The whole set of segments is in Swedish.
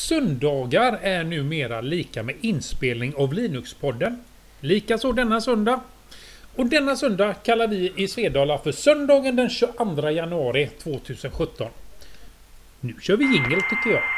Söndagar är numera lika med inspelning av Linux-podden. Likaså denna söndag. Och denna söndag kallar vi i Svedala för söndagen den 22 januari 2017. Nu kör vi jingle tycker jag.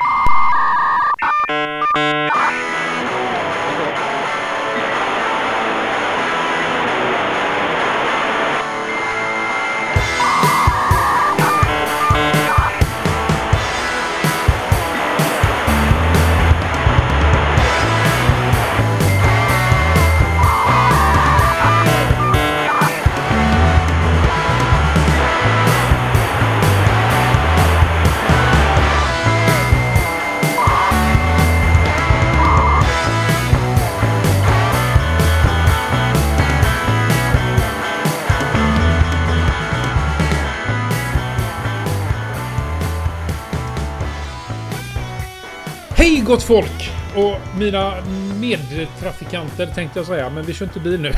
Hej gott folk! Och mina medtrafikanter tänkte jag säga, men vi kör inte bil nu.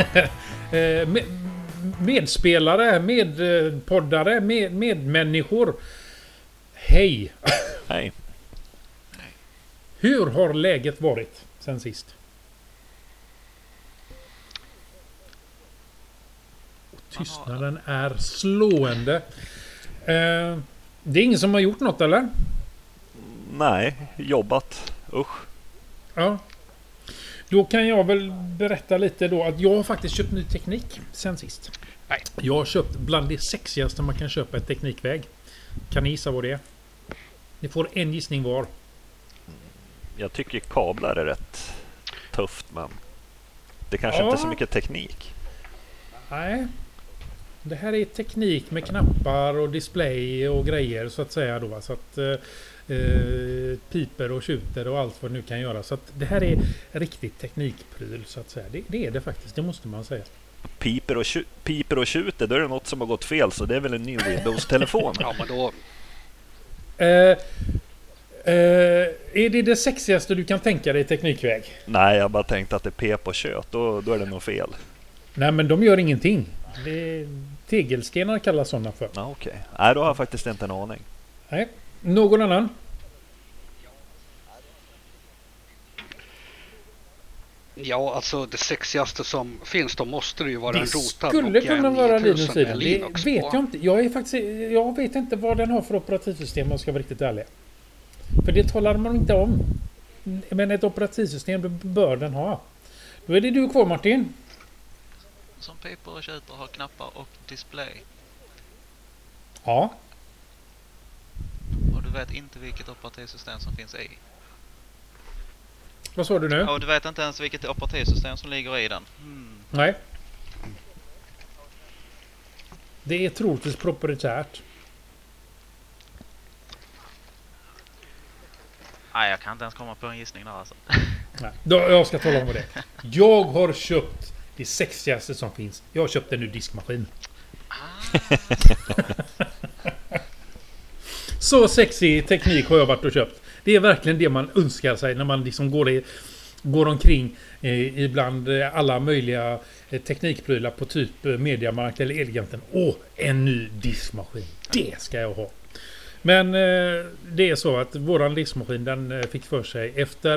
Medspelare, medpoddare, medmänniskor. Hej! Hej. Hur har läget varit sen sist? Tystnaden är slående. Det är ingen som har gjort något, eller? Nej, jobbat. Usch. Ja. Då kan jag väl berätta lite då att jag har faktiskt köpt ny teknik sen sist. Nej. Jag har köpt bland det sexigaste man kan köpa i teknikväg. Kan ni gissa vad det är? Ni får en gissning var. Jag tycker kablar är rätt tufft, men det kanske inte är så mycket teknik. Nej. Det här är teknik med knappar och display och grejer så att säga då. Så att piper och tjuter och allt vad det nu kan göra. Så att det här är riktigt teknikpryl så att säga. Det är det faktiskt, det måste man säga. Piper och tjuter, då är det något som har gått fel, så det är väl en ny Windows-telefon. Ja, men då... Är det sexigaste du kan tänka dig i teknikväg? Nej, jag bara tänkte att det är pep och kött, då är det nog fel. Nej, men de gör ingenting. Tegelstenar kallas sådana för. Ja, okej. Nej, då har jag faktiskt inte en aning. Nej. Någon annan? Ja, alltså det sexigaste som finns, då måste det ju vara en rotad skulle kunna vara Linux i den. Det Linux vet på. jag inte. Jag vet inte vad den har för operativsystem om jag ska vara riktigt ärlig. För det talar man inte om. Men ett operativsystem bör den ha. Då är det du kvar, Martin. Som piper och tjuter har knappar och display. Ja. Och du vet inte vilket operativsystem som finns i. Vad sa du nu? Och du vet inte ens vilket operativsystem som ligger i den. Nej. Det är troligtvis proprietärt. Nej, jag kan inte ens komma på en gissning där alltså. Nej. Jag ska tala om vad det är. Jag har köpt det sexigaste som finns. Jag har köpt en ny diskmaskin. Så sexig teknik har jag varit och köpt. Det är verkligen det man önskar sig när man liksom går omkring ibland alla möjliga teknikprylar på typ Mediamarkt eller Elgiganten. En ny diskmaskin. Det ska jag ha. Men det är så att våran diskmaskin den fick för sig efter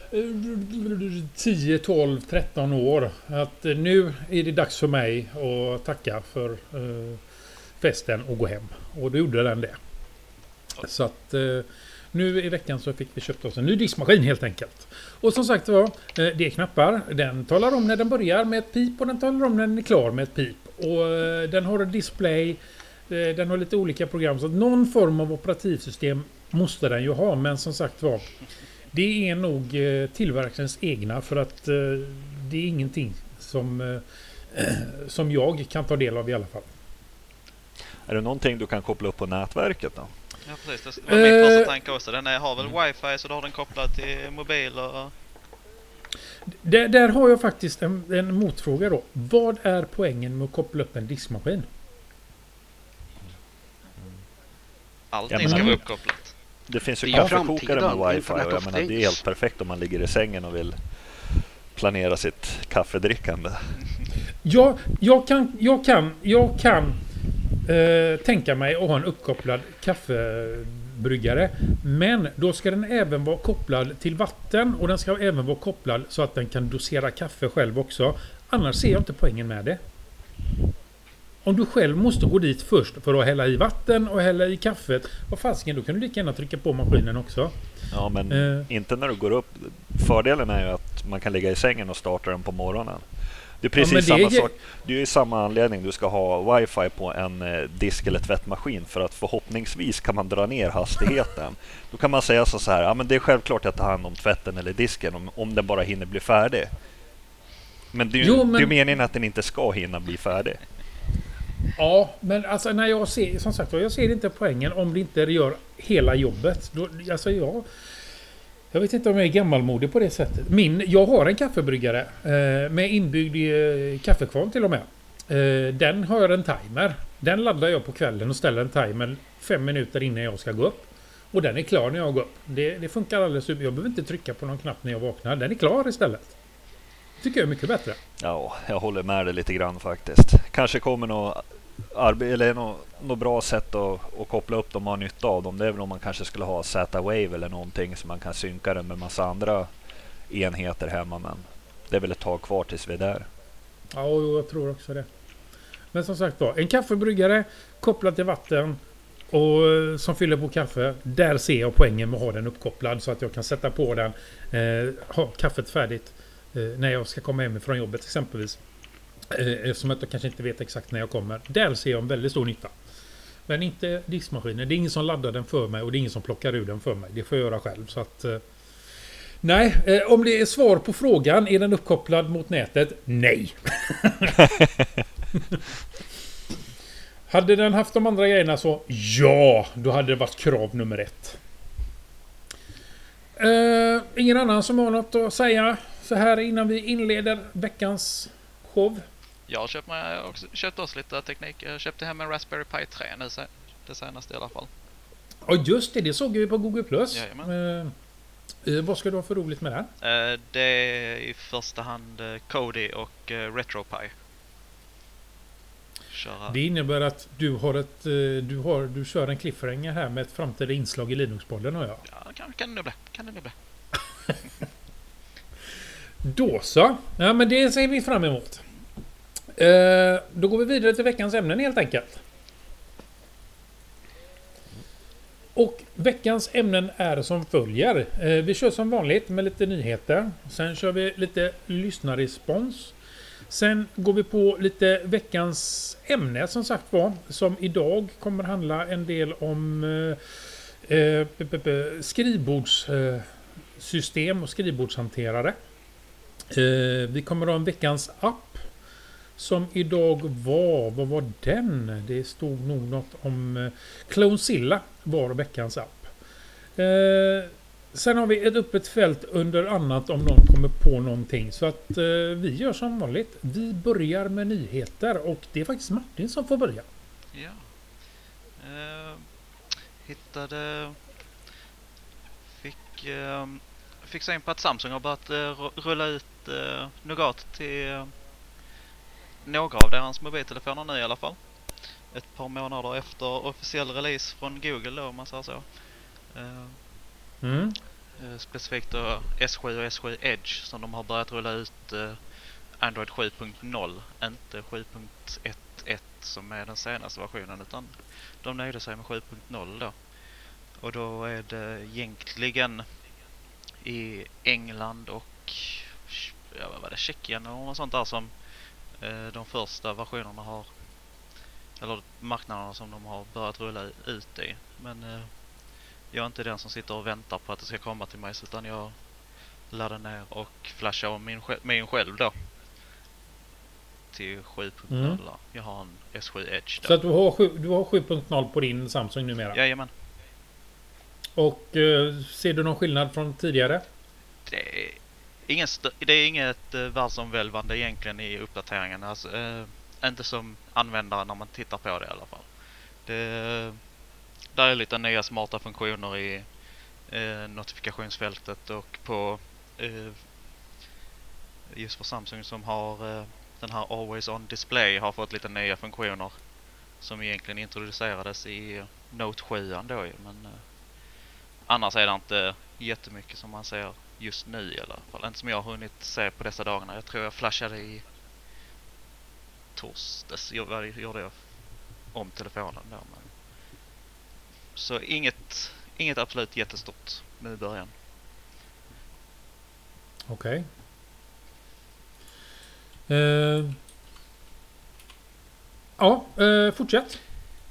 10, 12, 13 år att nu är det dags för mig att tacka för festen och gå hem. Och då gjorde den det. Så att nu i veckan så fick vi köpt oss en ny diskmaskin helt enkelt. Och som sagt var, det är knappar. Den talar om när den börjar med ett pip och den talar om när den är klar med ett pip. Och den har en display, den har lite olika program. Så att någon form av operativsystem måste den ju ha. Men som sagt var, det är nog tillverkarens egna för att det är ingenting som jag kan ta del av i alla fall. Är det någonting du kan koppla upp på nätverket då? Ja, precis. Det var min första tanke också. Den har väl wifi, så då har den kopplad till mobiler. Där har jag faktiskt en motfråga då. Vad är poängen med att koppla upp en diskmaskin? Allting ska vara uppkopplat. Det finns ju Det är kaffekokare med wifi, och jag Internet of menar, det är Things. helt perfekt om man ligger i sängen och vill planera sitt kaffedrickande. Ja, jag kan tänka mig att ha en uppkopplad kaffebryggare. Men då ska den även vara kopplad till vatten och den ska även vara kopplad så att den kan dosera kaffe själv också. Annars ser jag inte poängen med det. Om du själv måste gå dit först för att hälla i vatten och hälla i kaffet, vad fasiken, då kan du lika gärna trycka på maskinen också. Ja, men inte när du går upp. Fördelen är ju att man kan ligga i sängen och starta den på morgonen. Det är precis samma sak. Det är ju samma anledning du ska ha wifi på en disk- eller tvättmaskin, för att förhoppningsvis kan man dra ner hastigheten. Då kan man säga så här, ja men det är självklart att jag tar hand om tvätten eller disken om den bara hinner bli färdig. Men det är ju det är meningen att den inte ska hinna bli färdig. Ja, men alltså när jag ser, som sagt, jag ser inte poängen om det inte gör hela jobbet. Då, alltså jag vet inte om jag är gammalmodig på det sättet. Jag har en kaffebryggare med inbyggd kaffekvarn till och med. Den har jag en timer. Den laddar jag på kvällen och ställer en timer 5 minuter innan jag ska gå upp. Och den är klar när jag går upp. Det funkar alldeles super. Jag behöver inte trycka på någon knapp när jag vaknar. Den är klar istället. Tycker jag är mycket bättre. Ja, jag håller med dig lite grann faktiskt. Kanske kommer något bra sätt att koppla upp dem och ha nytta av dem. Det är väl om man kanske skulle ha Z-Wave eller någonting så man kan synka den med massa andra enheter hemma. Men det är väl ett tag kvar tills vi är där. Ja, jag tror också det. Men som sagt var, en kaffebryggare kopplad till vatten och som fyller på kaffe. Där ser jag poängen med att ha den uppkopplad så att jag kan sätta på den, ha kaffet färdigt när jag ska komma hem från jobbet exempelvis. Eftersom jag kanske inte vet exakt när jag kommer. Där ser jag en väldigt stor nytta. Men inte diskmaskinen. Det är ingen som laddar den för mig och det är ingen som plockar ur den för mig. Det får jag göra själv. Så att, nej, om det är svar på frågan, är den uppkopplad mot nätet? Nej. Hade den haft de andra grejerna så ja, då hade det varit krav nummer 1. Ingen annan som har något att säga så här innan vi inleder veckans show? Jag köpte oss lite teknik. Jag köpte hem en Raspberry Pi 3 nu, det senaste i alla fall. Ja just det såg vi på Google+. Vad ska du ha för roligt med den? Det är i första hand Kodi och RetroPie. Det innebär att du kör en cliffhanger här med ett framtida inslag i Linux-podden och jag. Ja, kan det bli. Då så. Ja, men det ser vi fram emot. Då går vi vidare till veckans ämnen helt enkelt. Och veckans ämnen är som följer. Vi kör som vanligt med lite nyheter. Sen kör vi lite lyssnarrespons. Sen går vi på lite veckans ämne som sagt var. Som idag kommer handla en del om skrivbordssystem och skrivbordshanterare. Vi kommer att ha en veckans app. Som idag vad var den? Det stod nog något om Clonezilla var veckans app. Sen har vi ett öppet fält under annat om någon kommer på någonting. Så att vi gör som vanligt. Vi börjar med nyheter och det är faktiskt Martin som får börja. Ja. Fick se in på att Samsung har börjat rulla ut Nougat till några av deras mobiltelefoner nu i alla fall. Ett par månader efter officiell release från Google då, om man säger så. Specifikt då S7 och S7 Edge som de har börjat rulla ut Android 7.0, inte 7.11 som är den senaste versionen, utan de nöjde sig med 7.0 då. Och då är det egentligen i England och Tjeckien och något sånt där som de första versionerna har, eller marknaderna som de har börjat rulla ut i. Men jag är inte den som sitter och väntar på att det ska komma till mig, utan jag laddar ner och flashar om min själv då till 7.0. Jag har en S7 Edge då. Så att du har 7.0 på din Samsung numera? Jajamän. Och ser du någon skillnad från tidigare? Det är inget världsomvälvande egentligen i uppdateringen. Alltså, inte som användare när man tittar på det i alla fall. Där är lite nya smarta funktioner i notifikationsfältet och på just för Samsung som har den här Always On Display har fått lite nya funktioner som egentligen introducerades i Note 7 då, men annars är det inte jättemycket som man ser just nu i alla fall. Inte som jag har hunnit se på dessa dagarna. Jag tror jag flashade i torsdags. Jag gjorde om telefonen där. Men... Så inget absolut jättestort nu i början. Okej. Fortsätt.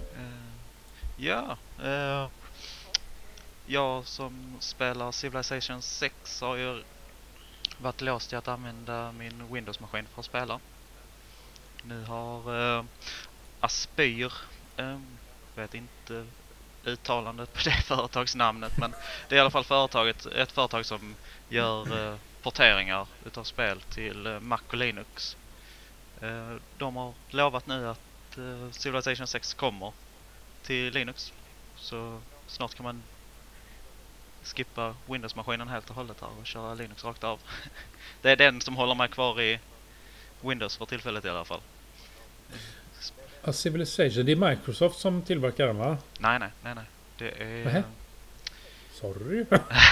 Jag som spelar Civilization 6 har ju varit låst i att använda min Windows-maskin för att spela. Nu har Aspyr, vet inte uttalandet på det företagsnamnet, men det är i alla fall ett företag som gör porteringar utav spel till Mac och Linux. De har lovat nu att Civilization 6 kommer till Linux, så snart kan man skippa Windows-maskinen helt och hållet här och köra Linux rakt av. Det är den som håller mig kvar i Windows för tillfället i alla fall. Civilization, det är Microsoft som tillverkar den, va? Nej. Det är... Sorry.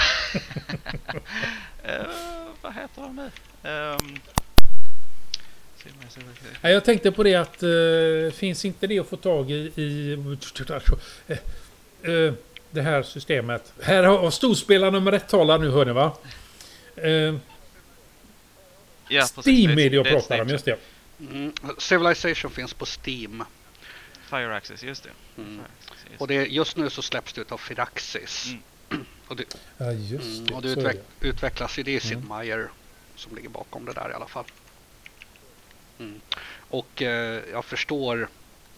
Vad heter de nu? Jag tänkte på det att finns inte det att få tag i det här systemet. Här har storspelaren nummer 1 talar nu, hör ni, va? Steam är det jag pratar om, just det. Civilization finns på Steam. Fire Access, just det. Och just nu så släpps det av Firaxis. Och det, och det utvecklas ju, det är Sid Meier som ligger bakom det där i alla fall. Och jag förstår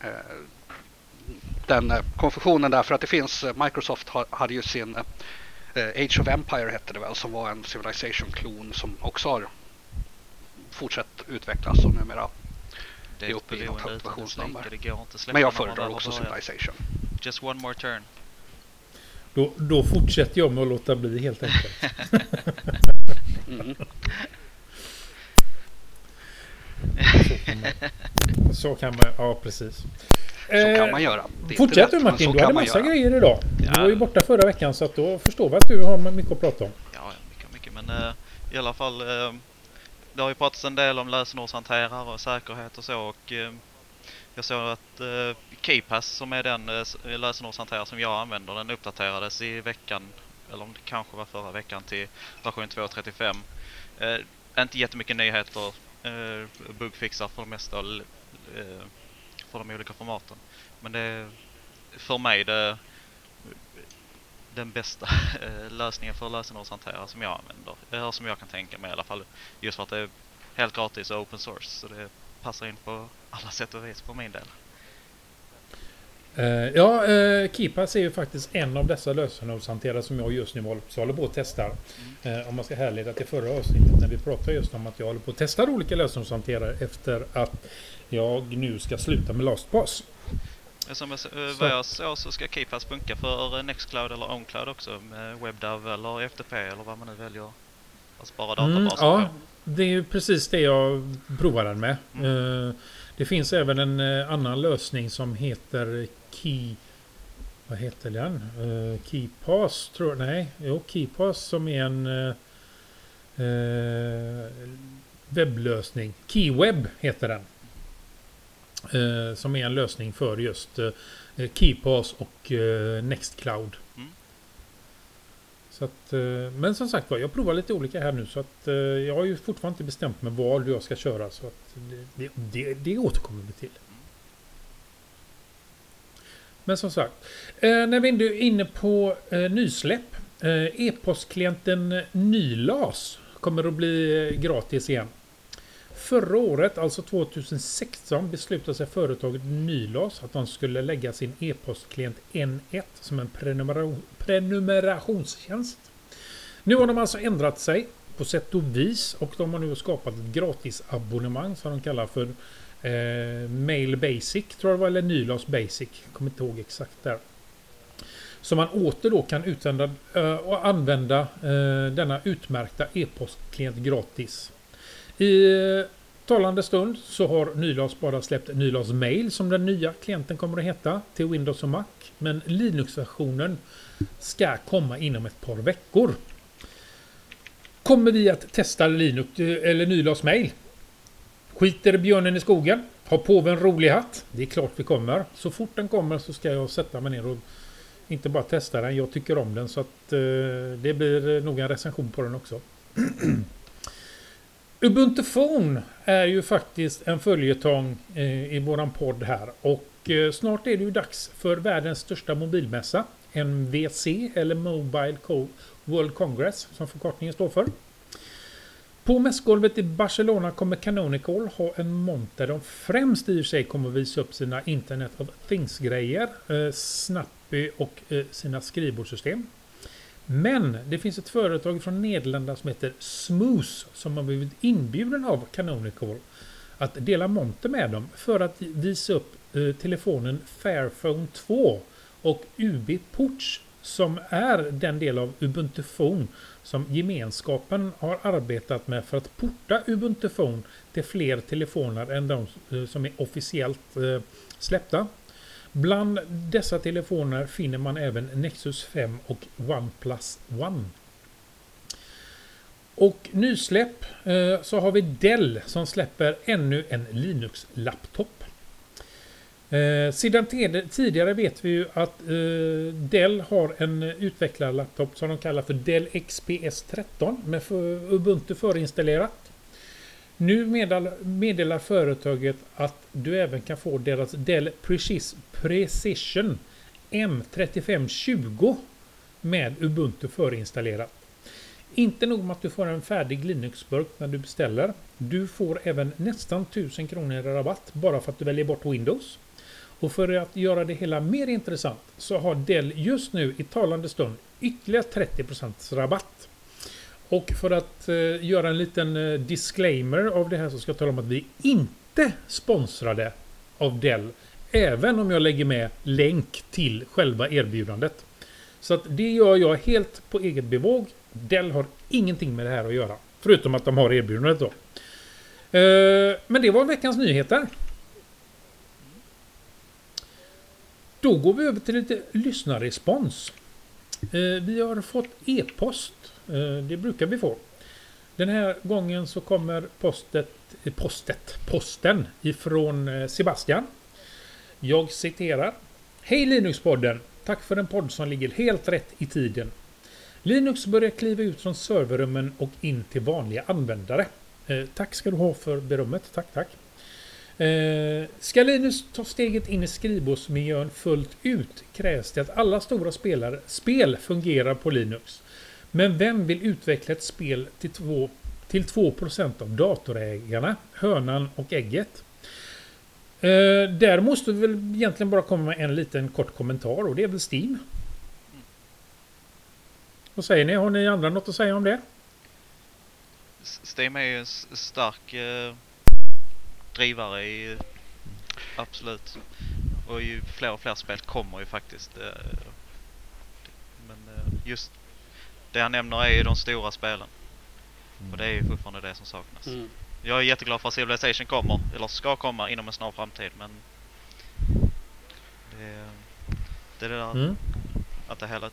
den konfusionen där, för att det finns, Microsoft hade ju sin Age of Empire hette det väl, som var en Civilization-klon som också har fortsatt utvecklas och numera är uppe i något högt versionsnummer. Men jag föredrar också Civilization. Just one more turn. Då fortsätter jag med att låta bli helt enkelt. Så kan man, ja precis. Så kan man göra. Fortsätt du, Martin, du hade massa grejer idag. Ja. Du var ju borta förra veckan, så att då förstår vi att du har mycket att prata om. Ja, mycket. Men i alla fall, det har ju pratats en del om lösenordshanterare och säkerhet och så. Och jag såg att KeyPass, som är den lösenordshanterare som jag använder, den uppdaterades i veckan, eller om det kanske var förra veckan, till version 2.35. Inte jättemycket nyheter, bugfixar för det mesta för de olika formaten. Men det är för mig den bästa lösningen för lösenordshanterare som jag använder. Eller som jag kan tänka mig i alla fall. Just för att det är helt gratis och open source. Så det passar in på alla sätt och vis för min del. KeyPass är ju faktiskt en av dessa lösenordshanterare som jag just nu håller på att testa. Om man ska härleda till förra avsnittet när vi pratade just om att jag håller på att testa olika lösenordshanterare efter att jag nu ska sluta med LastPass. Som vad jag såg så ska KeyPass funka för Nextcloud eller OnCloud också, med WebDAV eller FTP eller vad man nu väljer att spara databasen på. Det är ju precis det jag provar den med. Det finns även en annan lösning som heter vad heter den? KeyPass tror jag. Nej, KeyPass som är en webblösning. KeyWeb heter den. Som är en lösning för just KeyPass och Nextcloud. Så att, men som sagt var, jag provar lite olika här nu, så att jag har ju fortfarande inte bestämt mig vad jag ska köra, så att det återkommer vi till. Men som sagt, när vi är inne på nysläpp, e-postklienten Nylas kommer att bli gratis igen. Förra året, alltså 2016, beslutade sig företaget Nylas att de skulle lägga sin e-postklient N1 som en prenumerationstjänst. Nu har de alltså ändrat sig på sätt och vis, och de har nu skapat ett gratisabonnemang som de kallar för Mail Basic, tror jag det var, eller Nylas Basic, kommer inte ihåg exakt där. Så man åter då kan använda denna utmärkta e-postklient gratis. I talande stund så har Nylas bara släppt Nylas Mail som den nya klienten kommer att heta till Windows och Mac. Men Linux-versionen ska komma inom ett par veckor. Kommer vi att testa Linux eller Nylas Mail? Skiter björnen i skogen? Har påven en rolig hatt? Det är klart vi kommer. Så fort den kommer så ska jag sätta mig ner och inte bara testa den. Jag tycker om den så att det blir nog en recension på den också. Ubuntu Phone är ju faktiskt en följetong i våran podd här. Och snart är det ju dags för världens största mobilmässa. MWC eller Mobile World Congress som förkortningen står för. På mässgolvet i Barcelona kommer Canonical ha en monter de främst i sig kommer att visa upp sina Internet of Things-grejer, Snappy och sina skrivbordssystem. Men det finns ett företag från Nederländerna som heter Smooth som har blivit inbjuden av Canonical att dela monter med dem för att visa upp telefonen Fairphone 2 och UB Ports som är den del av Ubuntu Phone som gemenskapen har arbetat med för att porta Ubuntu Phone till fler telefoner än de som är officiellt släppta. Bland dessa telefoner finner man även Nexus 5 och OnePlus One. Och nysläpp så har vi Dell som släpper ännu en Linux-laptop. Sedan tidigare vet vi ju att Dell har en utvecklarlaptop som de kallar för Dell XPS 13 med Ubuntu förinstallerat. Nu meddelar företaget att du även kan få deras Dell Precision M3520 med Ubuntu förinstallerat. Inte nog med att du får en färdig Linux-burk när du beställer. Du får även nästan 1000 kronor i rabatt bara för att du väljer bort Windows. Och för att göra det hela mer intressant så har Dell just nu i talande stund ytterligare 30% rabatt. Och för att göra en liten disclaimer av det här så ska jag tala om att vi inte sponsrade av Dell. Även om jag lägger med länk till själva erbjudandet. Så att det gör jag helt på eget bevåg. Dell har ingenting med det här att göra. Förutom att de har erbjudandet då. Men det var veckans nyheter. Då går vi över till lite lyssnarrespons. Vi har fått e-post. Det brukar vi få. Den här gången så kommer posten ifrån Sebastian. Jag citerar. Hej Linux-podden. Tack för en podd som ligger helt rätt i tiden. Linux börjar kliva ut från serverrummen och in till vanliga användare. Tack ska du ha för berömmet. Tack. Ska Linux ta steget in i skrivbordsmiljön fullt ut krävs det att alla stora spel fungerar på Linux. Men vem vill utveckla ett spel till 2% av datorägarna, hönan och ägget? Där måste vi väl egentligen bara komma med en liten kort kommentar och det är väl Steam. Vad säger ni? Har ni andra något att säga om det? Steam är ju en stark drivare i absolut. Och ju fler och fler spel kommer ju faktiskt. Men just det han nämner är ju de stora spelen. Och det är ju fortfarande det som saknas. Jag är jätteglad för att Civilization kommer, eller ska komma inom en snar framtid, men det är det där att det hela...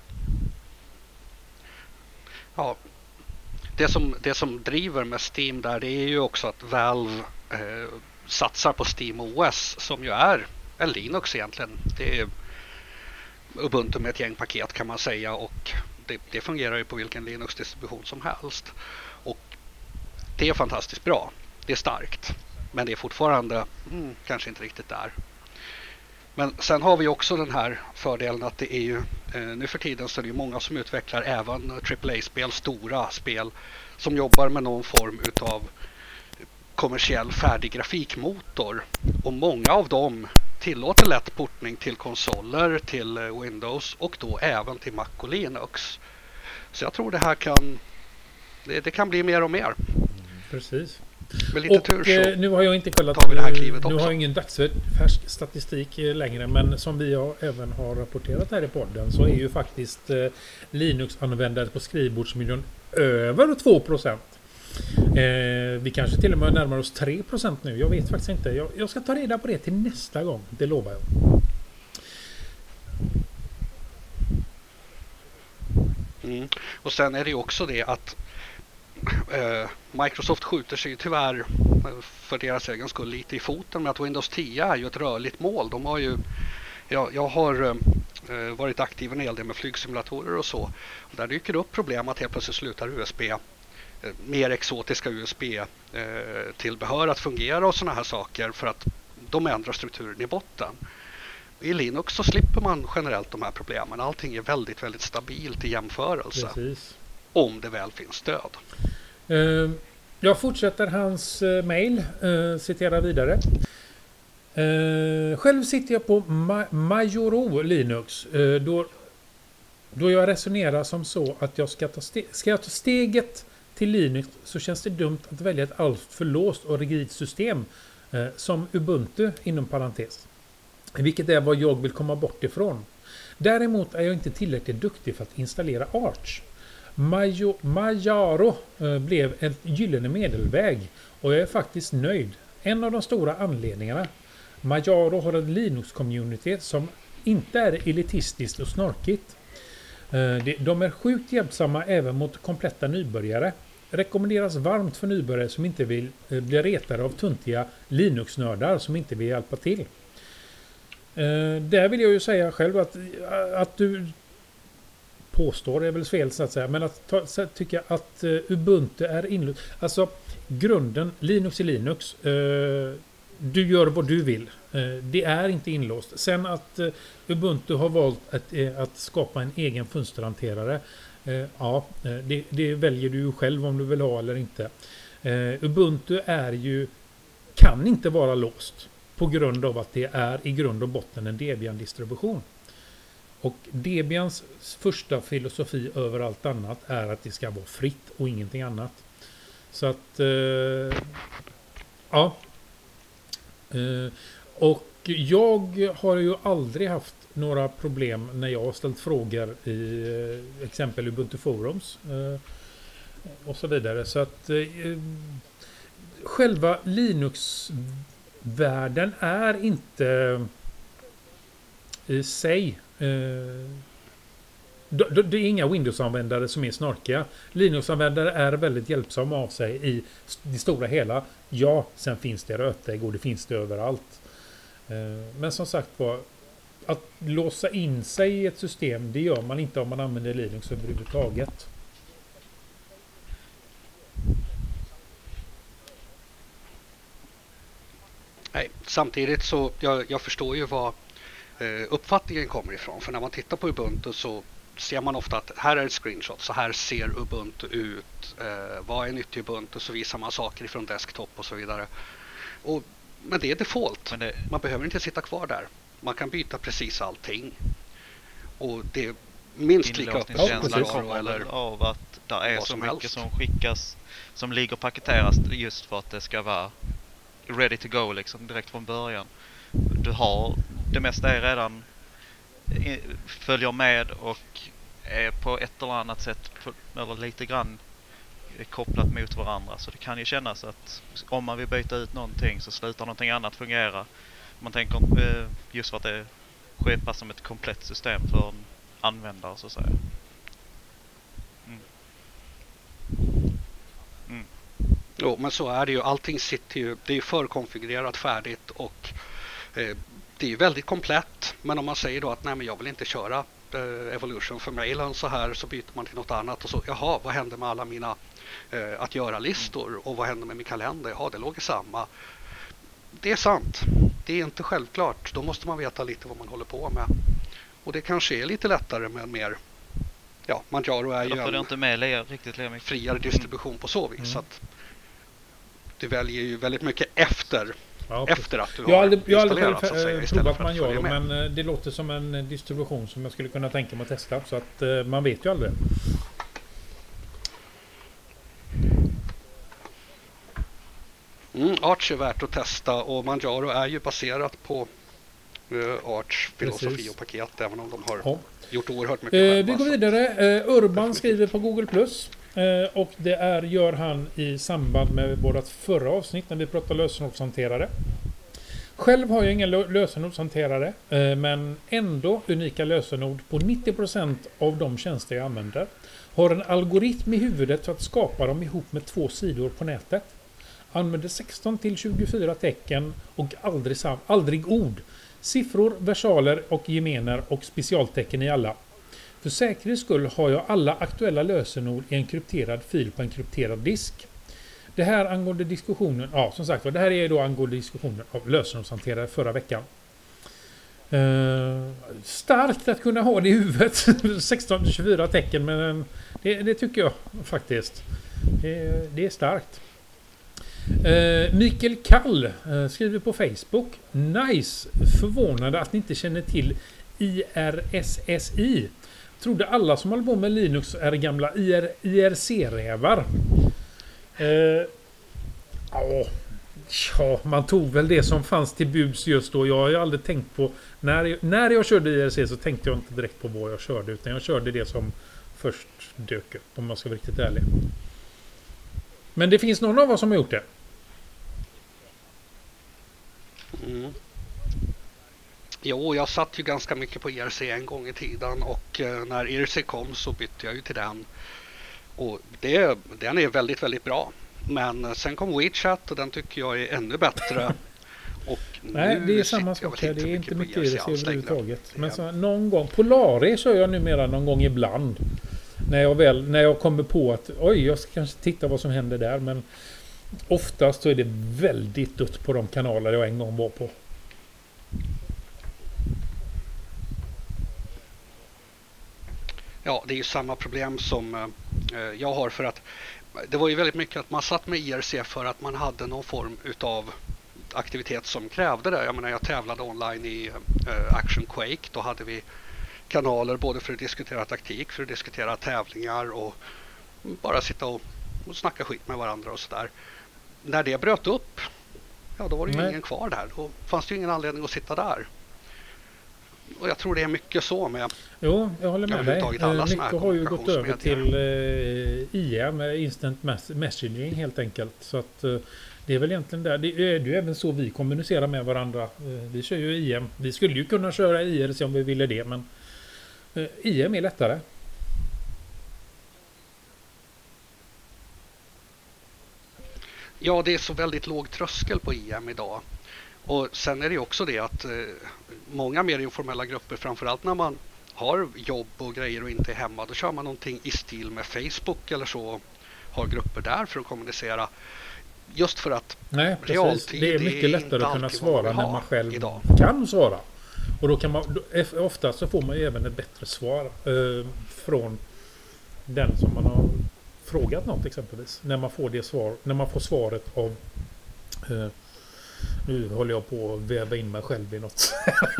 Ja, det som driver med Steam där, det är ju också att Valve satsar på Steam OS som ju är en Linux egentligen. Det är Ubuntu med ett gäng paket kan man säga och det fungerar ju på vilken Linux-distribution som helst. Och det är fantastiskt bra. Det är starkt. Men det är fortfarande kanske inte riktigt där. Men sen har vi också den här fördelen att det är ju nu för tiden så är det ju många som utvecklar även AAA-spel, stora spel som jobbar med någon form utav kommersiell färdig grafikmotor. Och många av dem tillåter lätt portning till konsoler, till Windows och då även till Mac och Linux. Så jag tror det här det kan bli mer och mer. Precis. Med lite tur så nu har jag inte kollat, tar vi det här klivet också. Nu har jag ingen dagsfärsk statistik längre, men som vi även har rapporterat här i podden så är ju faktiskt Linux-användare på skrivbordsmiljön över 2%. Vi kanske till och med närmar oss 3% nu. Jag vet faktiskt inte. Jag ska ta reda på det till nästa gång. Det lovar jag. Och sen är det ju också det att Microsoft skjuter sig tyvärr för deras egen skull lite i foten med att Windows 10 är ju ett rörligt mål. De har ju, jag har varit aktiv en hel del med flygsimulatorer och så. Och där dyker det upp problem att helt plötsligt slutar USB, mer exotiska USB-tillbehör att fungera och såna här saker för att de ändrar strukturen i botten. I Linux så slipper man generellt de här problemen. Allting är väldigt, väldigt stabilt i jämförelse. Precis. Om det väl finns stöd. Jag fortsätter hans mail. Citerar vidare. Själv sitter jag på Majoro Linux. Då jag resonerar som så att jag ska jag ta steget till Linux, så känns det dumt att välja ett alltför låst och rigidt system som Ubuntu inom parentes. Vilket är vad jag vill komma bort ifrån. Däremot är jag inte tillräckligt duktig för att installera Arch. Majaro blev en gyllene medelväg och jag är faktiskt nöjd. En av de stora anledningarna. Majaro har en Linux-community som inte är elitistiskt och snorkigt. De är sjukt hjälpsamma även mot kompletta nybörjare. Rekommenderas varmt för nybörjare som inte vill bli retade av tuntiga Linux-nördar som inte vill hjälpa till. Där vill jag ju säga själv att du påstår är väl fel så att säga, men att tycka att Ubuntu är inlåst. Alltså grunden, Linux är Linux. Du gör vad du vill. Det är inte inlåst. Sen att Ubuntu har valt att skapa en egen fönsterhanterare. Ja, det väljer du ju själv om du vill ha eller inte. Ubuntu kan inte vara låst på grund av att det är i grund och botten en Debian-distribution. Och Debians första filosofi över allt annat är att det ska vara fritt och ingenting annat. Så att ja. Och jag har ju aldrig haft några problem när jag har ställt frågor i exempel Ubuntu Forums och så vidare. Så att själva Linux-världen är inte i sig det är inga Windows-användare som är snorkiga. Linux-användare är väldigt hjälpsamma av sig i det stora hela. Ja, sen finns det rötägg och det finns det överallt. Men som sagt var, att låsa in sig i ett system, det gör man inte om man använder Linux överhuvudtaget. Nej, samtidigt så jag förstår ju vad uppfattningen kommer ifrån. För när man tittar på Ubuntu så ser man ofta att här är ett screenshot, så här ser Ubuntu ut. Vad är nytt i Ubuntu? Så visar man saker ifrån desktop och så vidare. Men det är default. Man behöver inte sitta kvar där. Man kan byta precis allting. Och det är minst lika öppet eller av att det är så mycket helst som skickas, som ligger paketeras just för att det ska vara ready to go liksom direkt från början. Du har det mesta är redan följer med och är på ett eller annat sätt eller lite grann kopplat mot varandra. Så det kan ju kännas att om man vill byta ut någonting så slutar någonting annat fungera. Man tänker just för att det skepas som ett komplett system för en användare så att säga. Jo, men så är det ju. Allting sitter ju, det är ju förkonfigurerat färdigt och det är ju väldigt komplett. Men om man säger då att nej, men jag vill inte köra Evolution för mailen så här, så byter man till något annat och så, jaha, vad händer med alla mina att göra-listor och vad händer med min kalender? Ja, det låg i samma. Det är sant. Det är inte självklart. Då måste man veta lite vad man håller på med. Och det kanske är lite lättare med mer, ja, Manjaro är ju en inte med friare distribution på så vis. Så att du väljer ju väldigt mycket efter att du har installerat så att säga, provat Manjaro, men det låter som en distribution som jag skulle kunna tänka mig att testa, så att man vet ju aldrig. Arch är värt att testa och Manjaro är ju baserat på Arch filosofi och paket, även om de har gjort oerhört mycket själva. Vi går vidare. Urban skriver på Google+. Och det gör han i samband med vårt förra avsnitt när vi pratade lösenordshanterare. Själv har jag inga lösenordshanterare, men ändå unika lösenord på 90% av de tjänster jag använder. Har en algoritm i huvudet för att skapa dem ihop med 2 sidor på nätet. Använder 16 till 24 tecken och aldrig ord. Siffror, versaler och gemener och specialtecken i alla. För säkerhets skull har jag alla aktuella lösenord i en krypterad fil på en krypterad disk. Det här angående diskussionen, ja som sagt, det här är då angående diskussionen av lösenordshanterare förra veckan. Starkt att kunna ha det i huvudet. 16-24 tecken, men det tycker jag faktiskt. Det är starkt. Mikael Kall skriver på Facebook: Nice, förvånande att ni inte känner till IRSSI. Trodde alla som håller på med Linux är gamla IRC-rävar. Ja, man tog väl det som fanns till buds just då. Jag har ju aldrig tänkt på... När jag körde IRC så tänkte jag inte direkt på vad jag körde, utan jag körde det som först dök upp, om man ska vara riktigt ärlig. Men det finns någon av oss som har gjort det. Mm. Jo, jag satt ju ganska mycket på IRC en gång i tiden, och när IRC kom så bytte jag ju till den. Och den är väldigt, väldigt bra. Men sen kom WeChat och den tycker jag är ännu bättre. Och nej, det är samma sak här. Det är inte mycket IRC överhuvudtaget. Men så, någon gång, Polari kör jag numera någon gång ibland. När jag kommer på att jag ska kanske titta vad som händer där. Men oftast så är det väldigt dött på de kanaler jag en gång var på. Ja, det är ju samma problem som jag har, för att det var ju väldigt mycket att man satt med IRC för att man hade någon form utav aktivitet som krävde det. Jag menar, jag tävlade online i Action Quake. Då hade vi kanaler både för att diskutera taktik, för att diskutera tävlingar och bara sitta och snacka skit med varandra och sådär. När det bröt upp, ja då var det ju ingen kvar där. Då fanns det ju ingen anledning att sitta där. Och jag tror det är mycket så med... Jo, jag håller med dig. Mycket har ju gått över till IA med Instant Messaging helt enkelt. Så att det är väl egentligen där. Det är ju även så vi kommunicerar med varandra. Vi kör ju IM. Vi skulle ju kunna köra IRC om vi ville det, men IM är lättare. Ja, det är så väldigt låg tröskel på IM idag. Och sen är det ju också det att många mer informella grupper, framförallt när man har jobb och grejer och inte är hemma, då kör man någonting i stil med Facebook eller så, har grupper där för att kommunicera. Just för att realtid, det är mycket lättare att kunna svara när man själv kan svara. Och då kan man, ofta så får man ju även ett bättre svar från den som man har frågat något exempelvis. När man får det svar, när man får svaret av nu håller jag på att väva in mig själv i något.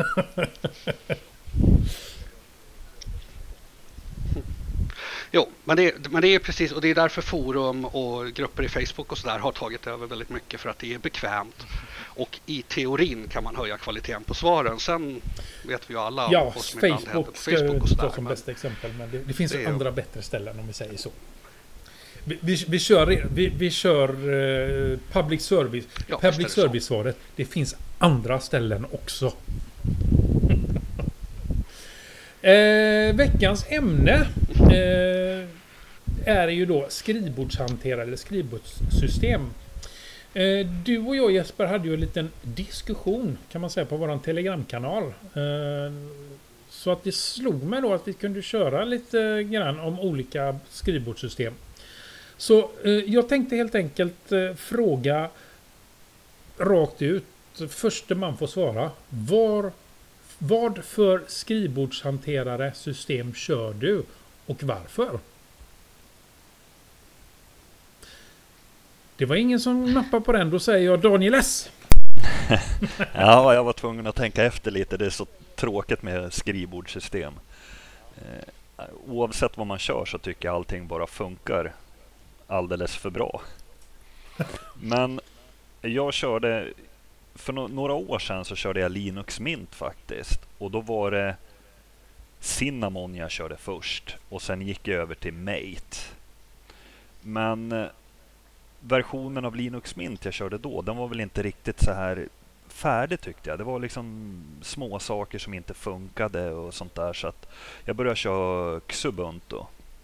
Jo, men det är precis, och det är därför forum och grupper i Facebook och sådär har tagit över väldigt mycket, för att det är bekvämt. Och i teorin kan man höja kvaliteten på svaren. Sen vet vi ju alla vad som ibland händer på Facebook och sådär. Som bästa exempel, men det finns ju andra bättre ställen om vi säger så. Vi kör public service. Ja, public service-svaret. Det finns andra ställen också. Veckans ämne är ju då skrivbordshanterare eller skrivbordssystem. Du och jag, Jesper, hade ju en liten diskussion kan man säga på våran telegramkanal. Så att det slog mig då att vi kunde köra lite grann om olika skrivbordssystem. Så jag tänkte helt enkelt fråga rakt ut, första man får svara. Vad för skrivbordshanterare system kör du och varför? Det var ingen som nappade på den, då säger jag Daniel S. Ja, jag var tvungen att tänka efter lite. Det är så tråkigt med skrivbordssystem. Oavsett vad man kör så tycker jag allting bara funkar alldeles för bra. Men jag körde för några år sedan så körde jag Linux Mint faktiskt, och då var det Cinnamon jag körde först och sen gick jag över till Mate. Men versionen av Linux Mint jag körde då, den var väl inte riktigt så här färdig tyckte jag. Det var liksom små saker som inte funkade och sånt där, så att jag började köra Xubuntu.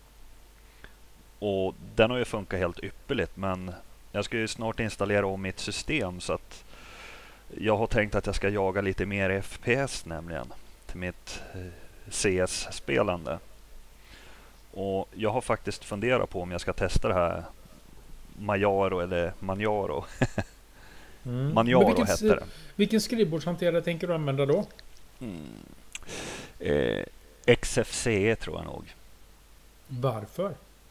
Och den har ju funkat helt ypperligt, men jag ska ju snart installera om mitt system, så att jag har tänkt att jag ska jaga lite mer FPS nämligen till mitt CS-spelande. Och jag har faktiskt funderat på om jag ska testa det här Manjaro eller Manjaro. Manjaro hette det. Vilken skrivbordshanterare tänker du använda då? XFCE tror jag nog. Varför?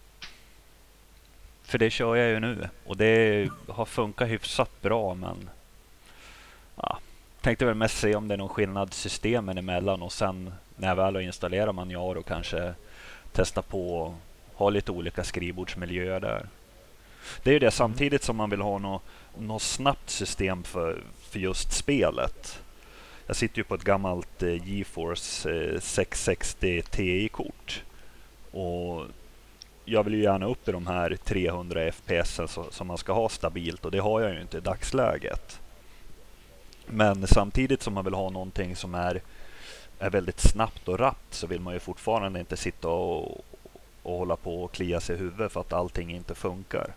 För det kör jag ju nu och det har funkat hyfsat bra, men ja, tänkte väl mest se om det är någon skillnad systemen emellan, och sen när jag väl har installerat Manjaro kanske testa på och ha lite olika skrivbordsmiljöer där. Det är ju det, samtidigt som man vill ha något snabbt system för just spelet. Jag sitter ju på ett gammalt GeForce 660 Ti-kort och jag vill ju gärna upp i de här 300 FPS som man ska ha stabilt, och det har jag ju inte i dagsläget. Men samtidigt som man vill ha någonting som är väldigt snabbt och rappt, så vill man ju fortfarande inte sitta och hålla på och klia sig i huvudet för att allting inte funkar.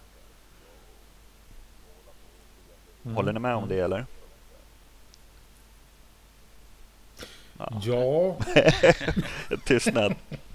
Håller ni med om det eller? Ja. Tystnad.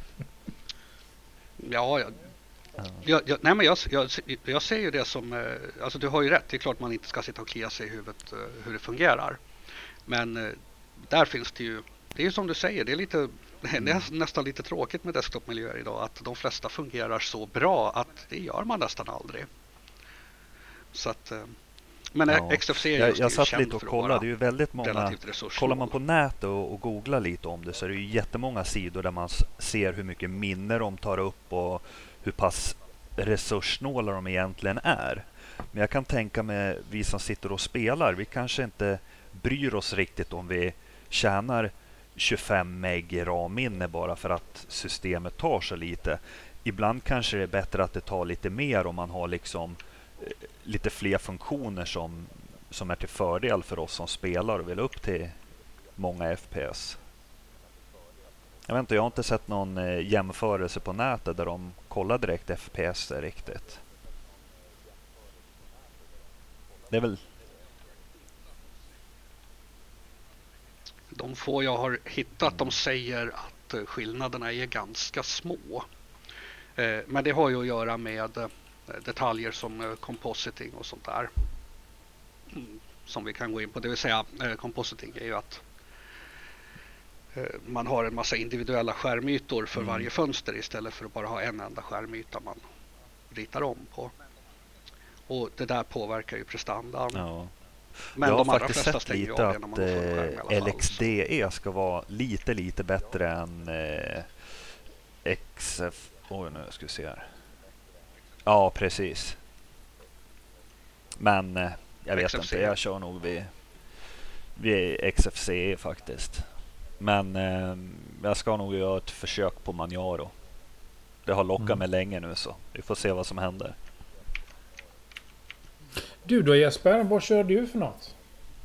Nej, men jag ser ju det som, alltså du har ju rätt, det är klart man inte ska sitta och klia sig i huvudet hur det fungerar. Men där finns det ju, det är ju som du säger, det är nästan lite tråkigt med desktopmiljöer idag, att de flesta fungerar så bra att det gör man nästan aldrig. Så att, men ja. XFC är just jag satt känd lite och kollade, det är ju väldigt många, kollar man på nätet och googlar lite om det, så är det ju jättemånga sidor där man ser hur mycket minne de tar upp och hur pass resurssnåla de egentligen är. Men jag kan tänka mig, vi som sitter och spelar, vi kanske inte bryr oss riktigt om vi tjänar 25 meg RAM-minne bara för att systemet tar så lite. Ibland kanske det är bättre att det tar lite mer om man har liksom lite fler funktioner som är till fördel för oss som spelar och vill upp till många FPS. Jag vet inte, jag har inte sett någon jämförelse på nätet där de kollar direkt FPS riktigt. Det är väl... De få jag har hittat, de säger att skillnaderna är ganska små. Men det har ju att göra med detaljer som compositing och sånt där. Som vi kan gå in på. Det vill säga, compositing är ju att man har en massa individuella skärmytor för varje fönster istället för att bara ha en enda skärmyta man ritar om på. Och det där påverkar ju prestandan. Ja. Men jag de har allra faktiskt flesta sett lite att LXDE ska vara lite bättre än XF... Oj, nu ska vi se här. Ja, precis. Men jag vet inte, jag kör nog vid XFCE faktiskt. Men jag ska nog göra ett försök på Manjaro. Det har lockat mig länge nu, så vi får se vad som händer. Du då Jesper, vad kör du för något?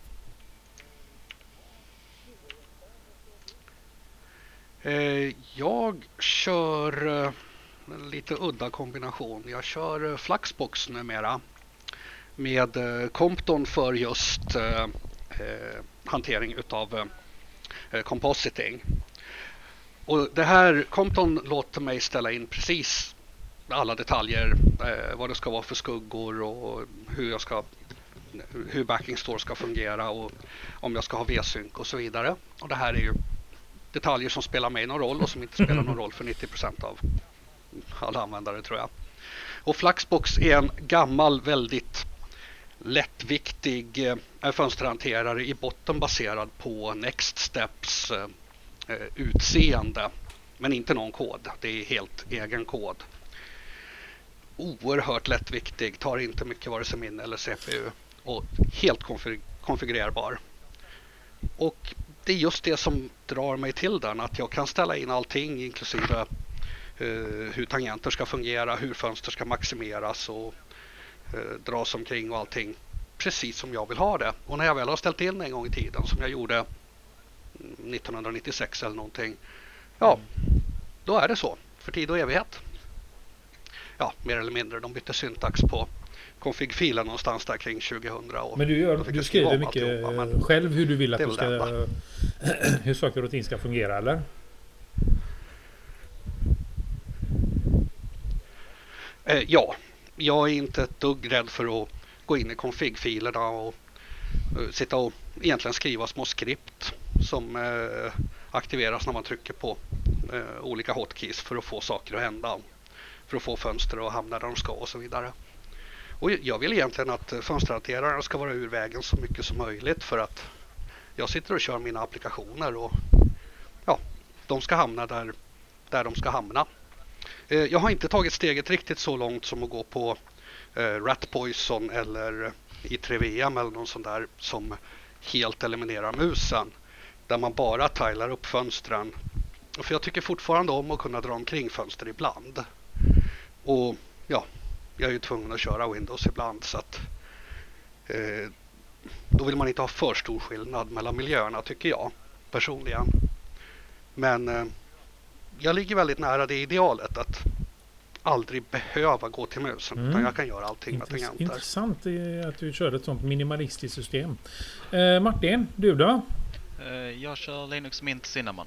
Jag kör en lite udda kombination. Jag kör Fluxbox numera med Compton för just hantering utav compositing. Och det här Compton låter mig ställa in precis alla detaljer, vad det ska vara för skuggor och hur backing store ska fungera och om jag ska ha V-sync och så vidare. Och det här är ju detaljer som spelar mig någon roll och som inte spelar någon roll för 90% av alla användare, tror jag. Och Fluxbox är en gammal, väldigt lättviktig fönsterhanterare i botten baserad på Next Steps utseende, men inte någon kod. Det är helt egen kod. Oerhört lättviktig, tar inte mycket vare sig minne eller CPU och helt konfigurerbar. Och det är just det som drar mig till den, att jag kan ställa in allting inklusive hur tangenter ska fungera, hur fönster ska maximeras och dras omkring och allting precis som jag vill ha det. Och när jag väl har ställt in en gång i tiden, som jag gjorde 1996 eller någonting, ja, då är det så för tid och evighet. Ja, mer eller mindre. De bytte syntax på config-filen någonstans där kring 2000. Och men du skriver mycket själv hur du vill att hur saker och ting ska fungera, eller? Ja, jag är inte ett dugg rädd för att gå in i config-filerna och sitta och egentligen skriva små skript som aktiveras när man trycker på olika hotkeys för att få saker att hända, för att få fönster att hamna där de ska och så vidare. Och jag vill egentligen att fönsterhanteraren ska vara ur vägen så mycket som möjligt, för att jag sitter och kör mina applikationer och ja, de ska hamna där de ska hamna. Jag har inte tagit steget riktigt så långt som att gå på Ratpoison eller i3VM eller någon sån där som helt eliminerar musen, där man bara tilar upp fönstren. För jag tycker fortfarande om att kunna dra omkring fönster ibland. Och ja, jag är ju tvungen att köra Windows ibland, så att då vill man inte ha för stor skillnad mellan miljöerna, tycker jag personligen. Men jag ligger väldigt nära det idealet att aldrig behöva gå till musen, utan jag kan göra allting med tangenter. Intressant att du kör ett sånt minimalistiskt system. Martin, du då? Jag kör Linux Mint Cinnamon.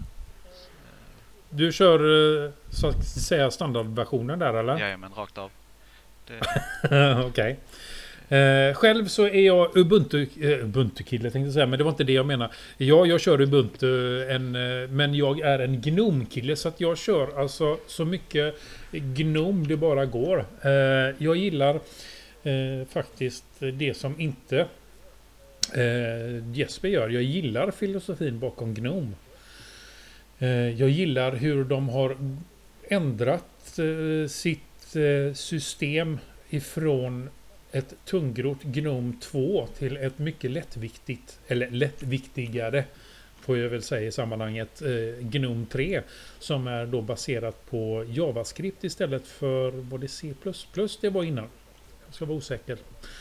Du kör så att säga standardversionen där, eller? Jajamän, rakt av. Okej. Själv så är jag Ubuntu-kille, tänkte jag säga, men det var inte det jag menar. Ja, jag kör Ubuntu, men jag är en Gnome-kille, så att jag kör alltså så mycket Gnome det bara går. Jag gillar faktiskt det som inte Jesper gör. Jag gillar filosofin bakom Gnome. Jag gillar hur de har ändrat sitt system ifrån ett tungrot Gnome 2 till ett mycket lättviktigt, eller lättviktigare får jag väl säga i sammanhanget, Gnome 3, som är då baserat på JavaScript istället för vad det C++ det var innan. Jag ska vara osäker.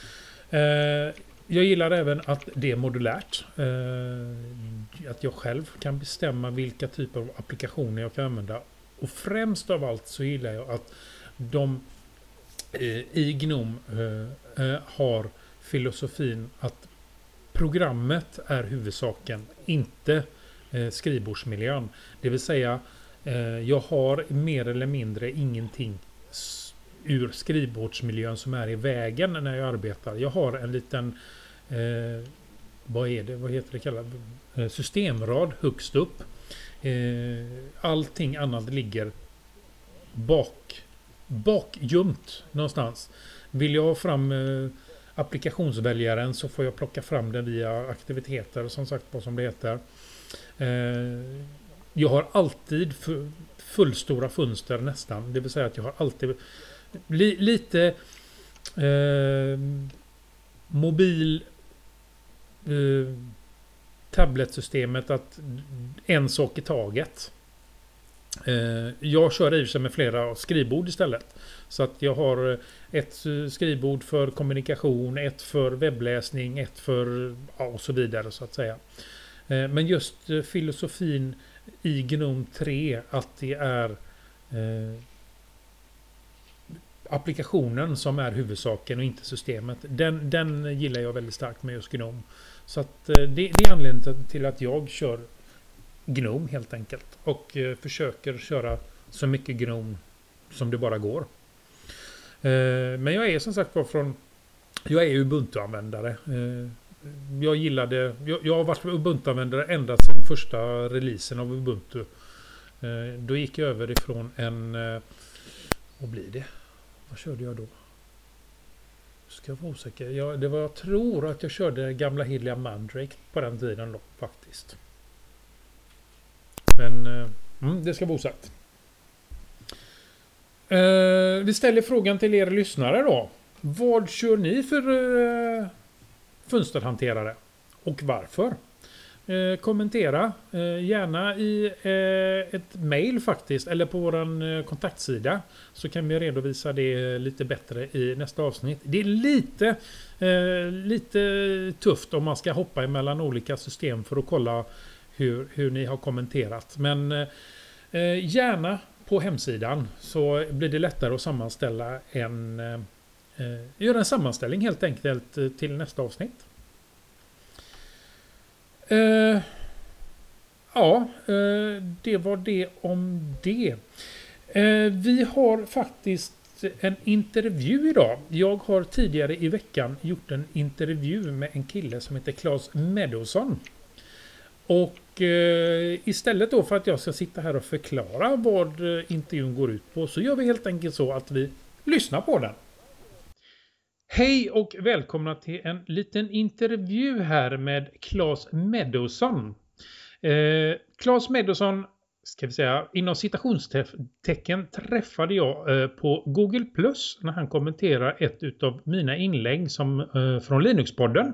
Jag gillar även att det är modulärt. Att jag själv kan bestämma vilka typer av applikationer jag kan använda. Och främst av allt så gillar jag att de i Gnome har filosofin att programmet är huvudsaken, inte skrivbordsmiljön. Det vill säga, jag har mer eller mindre ingenting ur skrivbordsmiljön som är i vägen när jag arbetar. Jag har en liten vad heter det kallat? Systemrad högst upp. Allting annat ligger bakgömt någonstans. Vill jag ha fram applikationsväljaren så får jag plocka fram den via aktiviteter, som sagt, vad som det heter. Jag har alltid fullstora fönster nästan. Det vill säga att jag har alltid lite mobil tabletsystemet, att en sak i taget. Jag kör i sig med flera skrivbord istället. Så att jag har ett skrivbord för kommunikation, ett för webbläsning, ett för och så vidare, så att säga. Men just filosofin i Gnome 3, att det är applikationen som är huvudsaken och inte systemet. Den gillar jag väldigt starkt med just Gnome. Så att det är anledningen till att jag kör Gnome helt enkelt. Och försöker köra så mycket Gnome som det bara går. Men jag är som sagt jag är Ubuntu-användare. Jag gillade, jag har varit Ubuntu-användare ända sedan första releasen av Ubuntu. Då gick jag över ifrån vad blir det? Vad körde jag då? Ska jag vara osäker. Jag tror att jag körde gamla Hilja Mandrake på den tiden då, faktiskt. Men det ska vara osagt. Vi ställer frågan till er lyssnare då. Vad kör ni för fönsterhanterare? Och varför? kommentera. Gärna i ett mail faktiskt. Eller på vår kontaktsida. Så kan vi redovisa det lite bättre i nästa avsnitt. Det är lite tufft om man ska hoppa emellan olika system för att kolla hur ni har kommenterat. Men gärna på hemsidan så blir det lättare att sammanställa göra en sammanställning helt enkelt till nästa avsnitt. Det var det om det. Vi har faktiskt en intervju idag. Jag har tidigare i veckan gjort en intervju med en kille som heter Claes Meadowson. Och istället då för att jag ska sitta här och förklara vad intervjun går ut på så gör vi helt enkelt så att vi lyssnar på den. Hej och välkomna till en liten intervju här med Claes Meadowson. Claes Meadowson, ska vi säga, inom citationstecken träffade jag på Google Plus när han kommenterar ett utav mina inlägg från Linux-podden.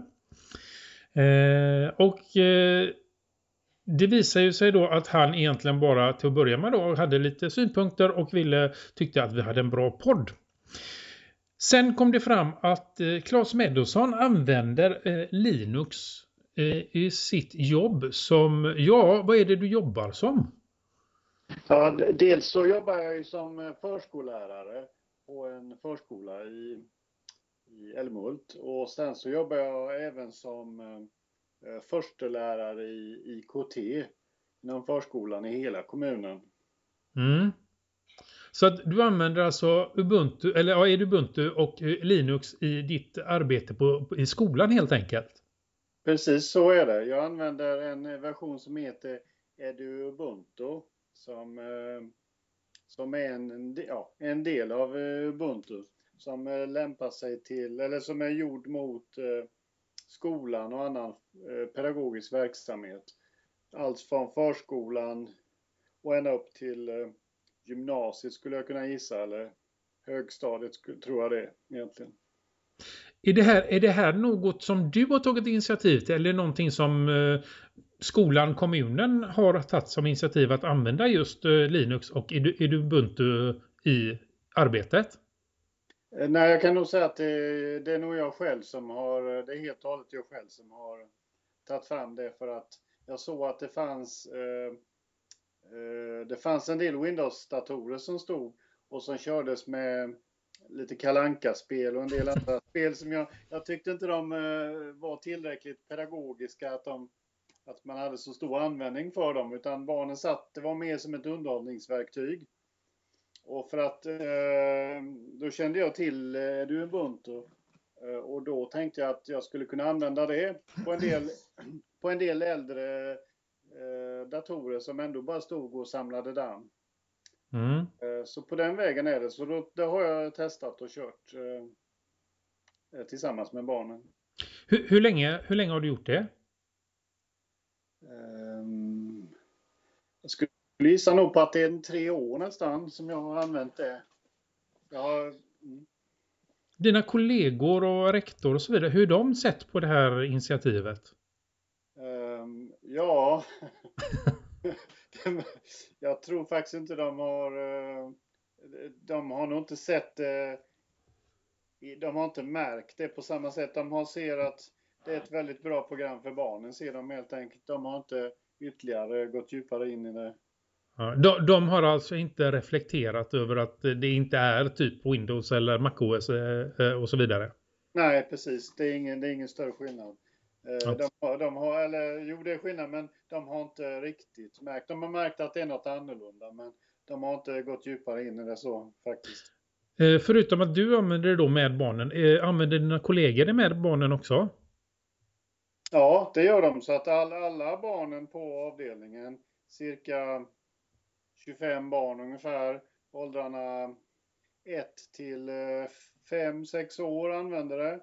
Det visar ju sig då att han egentligen bara till att börja med då hade lite synpunkter och tyckte att vi hade en bra podd. Sen kom det fram att Claes Meadowson använder Linux i sitt jobb som, vad är det du jobbar som? Ja, dels så jobbar jag ju som förskollärare på en förskola i Älmhult. Och sen så jobbar jag även som förstelärare i IKT inom förskolan i hela kommunen. Mm. Så att du använder alltså Ubuntu, eller är det Ubuntu och Linux i ditt arbete i skolan helt enkelt? Precis så är det. Jag använder en version som heter Ubuntu som är en del av Ubuntu som lämpar sig till, eller som är gjord mot skolan och annan pedagogisk verksamhet. Allt från förskolan och ända upp till gymnasiet skulle jag kunna gissa, eller högstadiet tror jag det egentligen. Är det här något som du har tagit initiativ till eller någonting som skolan, kommunen har tagit som initiativ att använda just Linux och är du Ubuntu i arbetet? Nej, jag kan nog säga att det är nog jag själv som har, det är helt och hållet jag själv som har tagit fram det, för att jag såg att det fanns en del Windows-datorer som stod och som kördes med lite Kalle Anka-spel och en del andra spel som jag tyckte inte de var tillräckligt pedagogiska att man hade så stor användning för dem, utan barnen det var mer som ett underhållningsverktyg. Och för att då kände jag till Ubuntu och då tänkte jag att jag skulle kunna använda det på en del äldre datorer som ändå bara stod och samlade damm. Mm. Så på den vägen är det. Så då har jag testat och kört tillsammans med barnen. Hur länge har du gjort det? Jag skulle gissa nog på att det är 3 år nästan som jag har använt det. Dina kollegor och rektor och så vidare, hur har de sett på det här initiativet? Ja, jag tror faktiskt inte de har nog inte sett de har inte märkt det på samma sätt. De ser att det är ett väldigt bra program för barnen, ser de helt enkelt. De har inte ytterligare gått djupare in i det. Ja, de har alltså inte reflekterat över att det inte är typ Windows eller MacOS och så vidare? Nej, precis. Det är ingen större skillnad. De har, eller det är skillnad, men de har inte riktigt märkt. De har märkt att det är något annorlunda, men de har inte gått djupare in i det så faktiskt. Förutom att du använder det då med barnen, använder dina kollegor det med barnen också? Ja, det gör de. Så att alla barnen på avdelningen, cirka 25 barn ungefär, åldrarna 1 till 5-6 år använder det.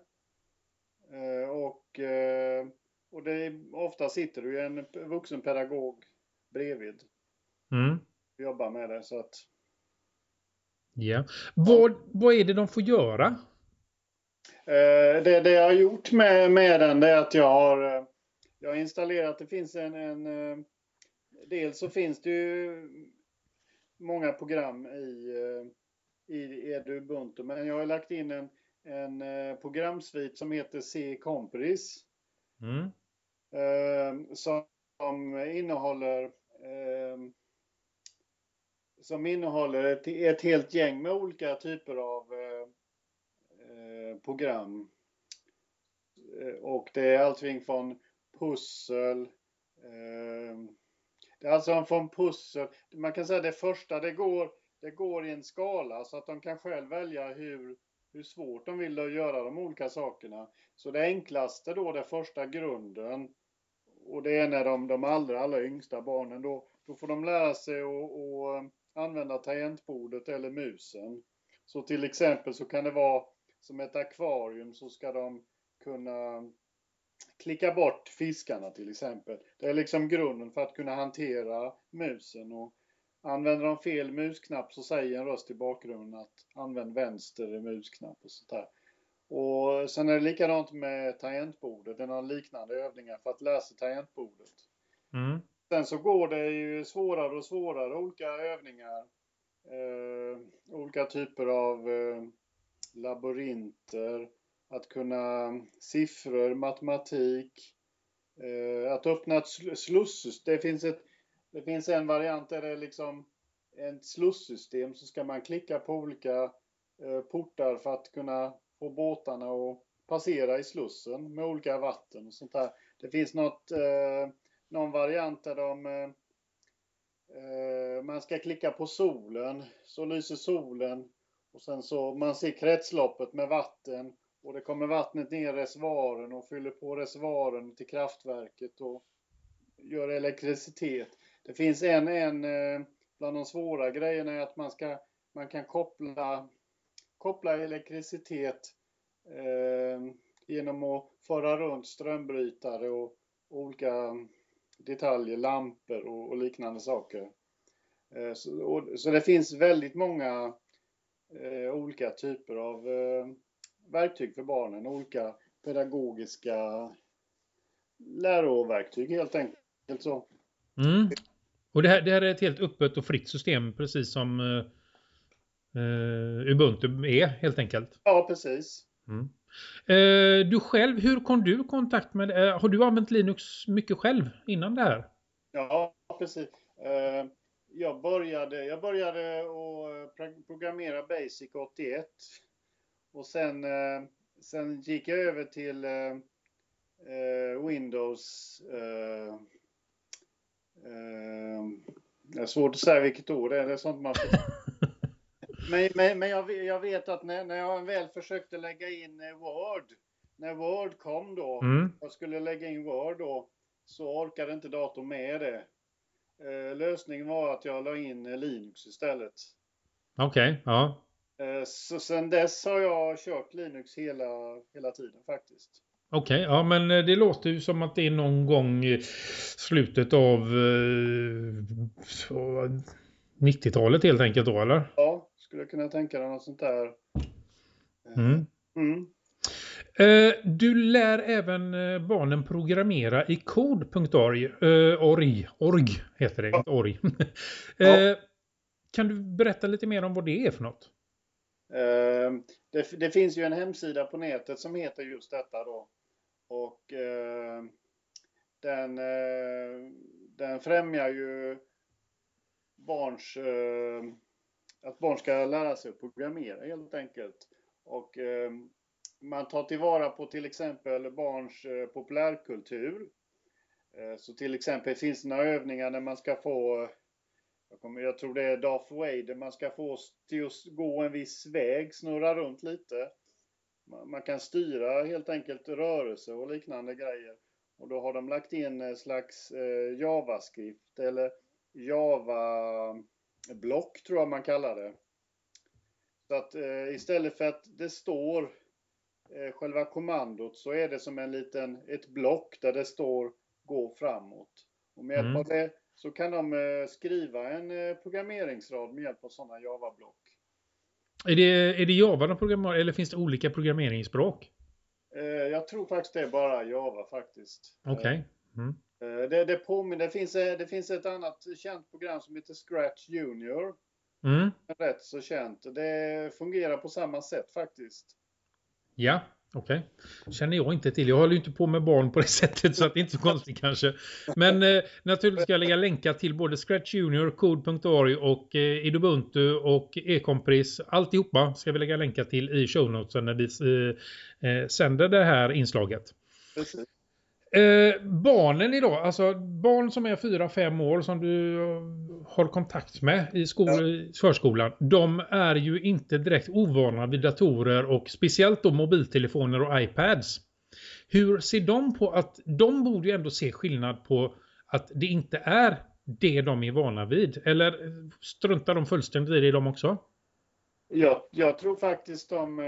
Och ofta sitter du en vuxen pedagog bredvid. Och jobbar med det, så att... Ja. Vad är det de får göra? Det jag har gjort med den, det är att jag Jag har installerat, det finns en dels så finns det ju många program i Ubuntu, men jag har lagt in en programsvit som heter C Compris. Som innehåller ett helt gäng med olika typer av program. Och det är allting från pussel. Det är alltså från pussel. Man kan säga det första, det går i en skala så att de kan själv välja hur svårt de vill göra de olika sakerna. Så det enklaste då, det första grunden, och det är när de allra yngsta barnen då får de lära sig att använda tangentbordet eller musen. Så till exempel så kan det vara som ett akvarium, så ska de kunna klicka bort fiskarna till exempel. Det är liksom grunden för att kunna hantera musen, och använder de fel musknapp så säger en röst i bakgrunden att använd vänster musknapp och sånt där. Och sen är det likadant med tangentbordet. Det är några liknande övningar för att läsa tangentbordet. Sen så går det ju svårare och svårare olika övningar. Olika typer av labyrinter. Att kunna siffror, matematik. Att öppna ett slussystem. Det finns en variant där det är liksom ett slussystem, så ska man klicka på olika portar för att kunna få båtarna att passera i slussen med olika vatten och sånt där. Det finns någon variant där man ska klicka på solen, så lyser solen, och sen så man ser kretsloppet med vatten, och det kommer vattnet ner i reservoaren och fyller på reservoaren till kraftverket och gör elektricitet. Det finns en bland de svåra grejerna är att man kan koppla elektricitet genom att föra runt strömbrytare och olika detaljer, lampor och liknande saker. Så det finns väldigt många olika typer av verktyg för barnen, olika pedagogiska läroverktyg helt enkelt så. Och det här är ett helt öppet och fritt system, precis som Ubuntu är helt enkelt. Ja, precis. Du själv, hur kom du i kontakt med det? Har du använt Linux mycket själv innan det här? Ja, precis. Jag började att programmera Basic 81. Och sen gick jag över till Windows. Det är svårt att säga vilket ord det är. Det är sånt man men jag vet att när jag väl försökte lägga in Word, när Word kom då, jag skulle lägga in Word då, så orkade inte datorn med det. Lösningen var att jag la in Linux istället. Okej, ja. Så sen dess har jag kört Linux hela tiden faktiskt. Okej, ja, men det låter ju som att det är någon gång i slutet av 90-talet helt enkelt då, eller? Ja, skulle kunna tänka dig något sånt där. Du lär även barnen programmera i code.org. Org heter det, inte org. Kan du berätta lite mer om vad det är för något? Det finns ju en hemsida på nätet som heter just detta då. Och den främjar ju att barn ska lära sig att programmera helt enkelt. Och man tar tillvara på till exempel barns populärkultur. Så till exempel finns det några övningar när man ska få, jag tror det är Darth Vader, man ska få till att gå en viss väg, snurra runt lite. Man kan styra helt enkelt rörelse och liknande grejer. Och då har de lagt in en slags JavaScript eller Java-block tror jag man kallar det. Så att istället för att det står själva kommandot så är det som ett block där det står gå framåt. Och med hjälp av det så kan de skriva en programmeringsrad med hjälp av sådana Java-block. Är det Java de programmerar eller finns det olika programmeringsspråk? Jag tror faktiskt det är bara Java faktiskt. Okej. Mm. Det finns ett annat känt program som heter Scratch Junior. Rätt så känt. Det fungerar på samma sätt faktiskt. Ja, okej. Känner jag inte till. Jag håller ju inte på med barn på det sättet, så att det är inte så konstigt kanske. Men naturligtvis ska jag lägga länkar till både Scratch Junior, Code.org och Idubuntu och eCompris. Alltihopa ska vi lägga länkar till i show notesen när vi sänder det här inslaget. Precis. Barnen idag, alltså barn som är 4-5 år som du har kontakt med i förskolan, de är ju inte direkt ovana vid datorer och speciellt då mobiltelefoner och iPads. Hur ser de på att de borde ju ändå se skillnad på att det inte är det de är vana vid? Eller struntar de fullständigt i det de också? Jag tror faktiskt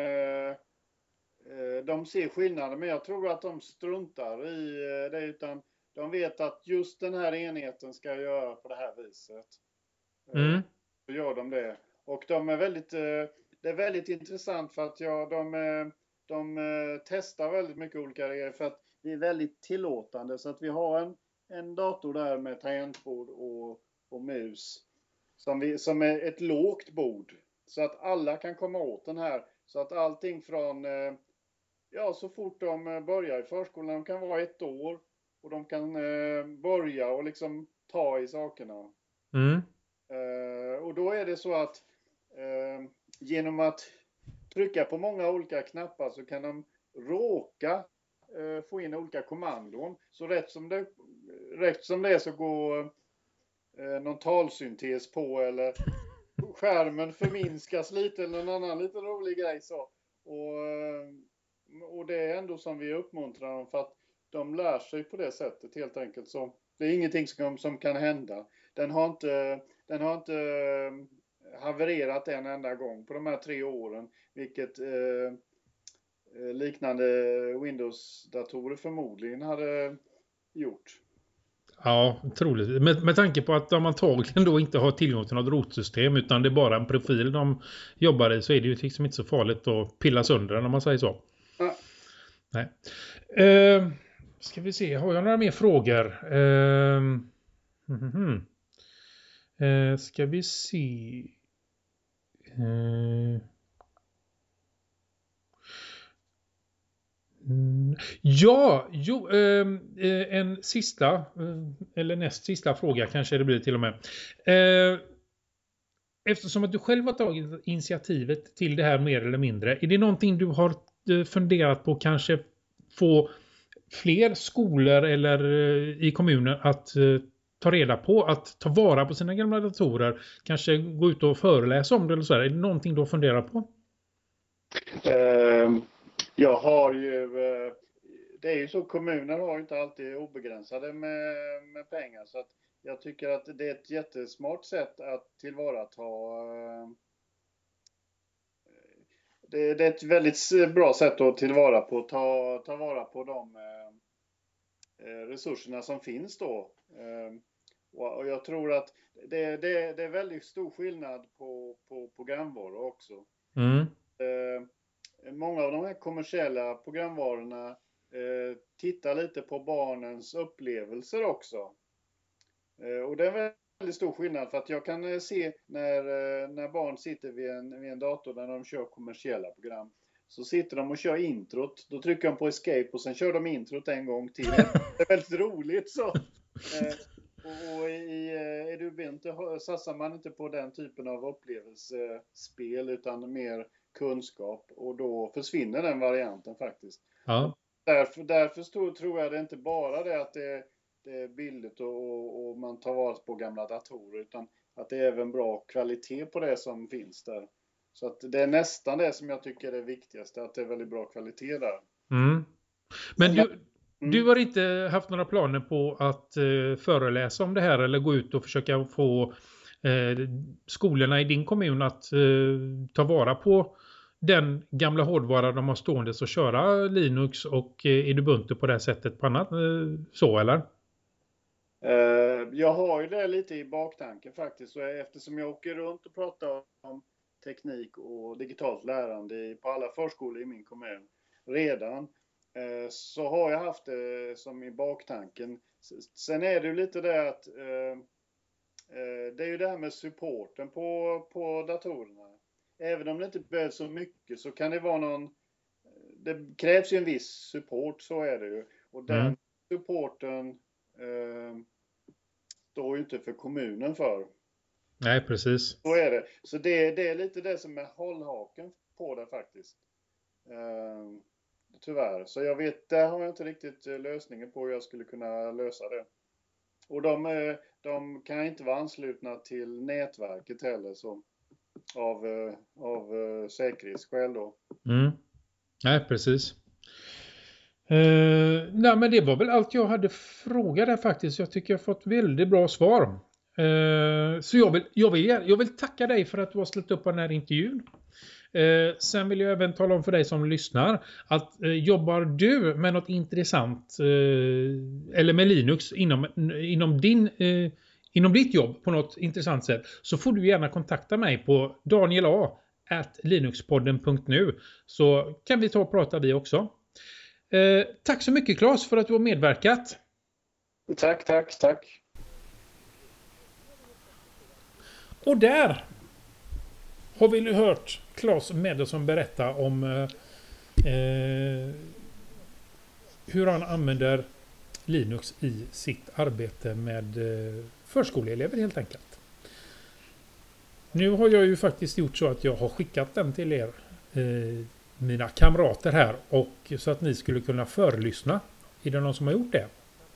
de ser skillnader, men jag tror att de struntar i det, utan de vet att just den här enheten ska jag göra på det här viset. Så gör de det. Och de är det är väldigt intressant för att de testar väldigt mycket olika grejer, för att vi är väldigt tillåtande, så att vi har en dator där med tangentbord och mus som är ett lågt bord, så att alla kan komma åt den här, så att allting från så fort de börjar i förskolan, de kan vara 1 år och de kan börja och liksom ta i sakerna. Och då är det så att genom att trycka på många olika knappar så kan de råka få in olika kommandon. Så rätt som det är så går någon talsyntes på, eller skärmen förminskas lite, eller någon annan lite rolig grej så. Och det är ändå som vi uppmuntrar dem, för att de lär sig på det sättet helt enkelt. Så det är ingenting som kan hända. Den har inte havererat en enda gång på de här 3 åren, vilket liknande Windows-datorer förmodligen hade gjort. Ja, troligt. Med tanke på att de antagligen då inte har tillgång till något rotsystem, utan det är bara en profil de jobbar i, så är det ju liksom inte så farligt att pilla sönder den, om man säger så. Ja. Nej. Ska vi se, har jag några mer frågor? Ska vi se. En sista eller näst sista fråga kanske det blir till och med. Eftersom att du själv har tagit initiativet till det här mer eller mindre, är det någonting du har funderat på, kanske få fler skolor eller i kommunen att ta reda på, att ta vara på sina gamla datorer, kanske gå ut och föreläsa om det eller så här? Är det någonting du har funderat på? Jag har ju, det är ju så, kommuner har ju inte alltid obegränsade med pengar, så att jag tycker att det är ett jättesmart sätt att tillvarata. Det är ett väldigt bra sätt att tillvara på, ta vara på de resurserna som finns då. Och jag tror att det är väldigt stor skillnad på programvaror också. Många av de här kommersiella programvarorna tittar lite på barnens upplevelser också. Och det är väldigt stor skillnad, för att jag kan se när barn sitter vid en dator där de kör kommersiella program, så sitter de och kör introt, då trycker de på escape och sen kör de introt en gång till. Det är väldigt roligt så. Och i Idubuntu satsar man inte på den typen av upplevelsespel, utan mer kunskap, och då försvinner den varianten faktiskt. Ja. Därför tror jag det inte bara det att det är billigt och man tar vara på gamla datorer, utan att det är även bra kvalitet på det som finns där. Så att det är nästan det som jag tycker är det viktigaste, att det är väldigt bra kvalitet där. Men du har inte haft några planer på att föreläsa om det här, eller gå ut och försöka få skolorna i din kommun att ta vara på den gamla hårdvara de har stående, så köra Linux och Idubuntu på det här sättet på annat så, eller? Jag har ju det lite i baktanken faktiskt, så eftersom jag åker runt och pratar om teknik och digitalt lärande på alla förskolor i min kommun redan, så har jag haft det som i baktanken. Sen är det ju lite det att det är ju det här med supporten på datorerna. Även om det inte behövs så mycket så kan det vara det krävs ju en viss support, så är det ju. Och den supporten står ju inte för kommunen för. Nej, precis. Så är det. Så det är lite det som är hållhaken på det faktiskt. Tyvärr. Så jag vet, där har jag inte riktigt lösningen på hur jag skulle kunna lösa det. Och de kan inte vara anslutna till nätverket heller, så av säkerhetsskäl då. Nej, precis. Nej, men det var väl allt jag hade frågat där faktiskt. Jag tycker jag har fått väldigt bra svar. Så jag vill tacka dig för att du har ställt upp på den här intervjun. Sen vill jag även tala om för dig som lyssnar att jobbar du med något intressant eller med Linux inom ditt jobb på något intressant sätt, så får du gärna kontakta mig på daniela@linuxpodden.nu, så kan vi ta och prata vi också. Tack så mycket Claes för att du har medverkat. Tack. Och där har vi nu hört Claes Medelsson berätta om hur han använder Linux i sitt arbete med förskoleelever helt enkelt. Nu har jag ju faktiskt gjort så att jag har skickat den till er, mina kamrater här, och så att ni skulle kunna förlyssna. Är det någon som har gjort det?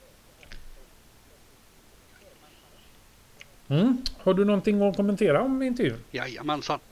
Har du någonting att kommentera om intervjun? Jajamensan.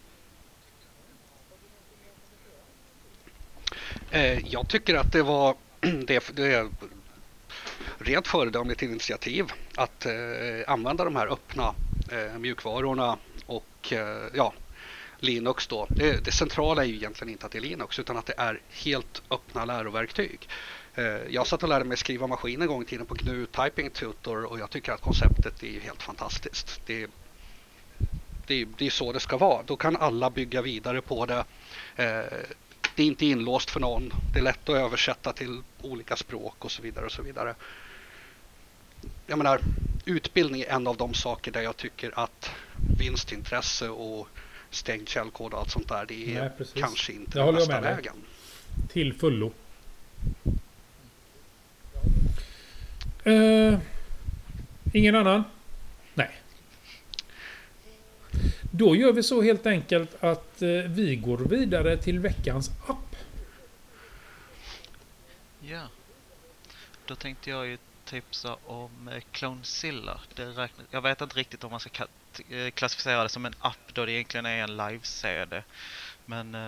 Jag tycker att det var det är rent föredömligt initiativ att använda de här öppna mjukvarorna och Linux då. Det centrala är ju egentligen inte att det är Linux, utan att det är helt öppna läroverktyg. Jag satt och lärde mig skriva maskin en gång i tiden på GNU Typing Tutor, och jag tycker att konceptet är helt fantastiskt. Det är så det ska vara. Då kan alla bygga vidare på det. Det är inte inlåst för någon. Det är lätt att översätta till olika språk och så vidare och så vidare. Jag menar, utbildning är en av de saker där jag tycker att vinstintresse och stängd källkod och allt sånt där, det är kanske inte den bästa vägen. Till fullo. Ingen annan? Nej. Då gör vi så helt enkelt att vi går vidare till veckans app. Ja. Då tänkte jag ju tipsa om Clonezilla. Jag vet inte riktigt om man ska klassificera det som en app då det egentligen är en live-CD. Men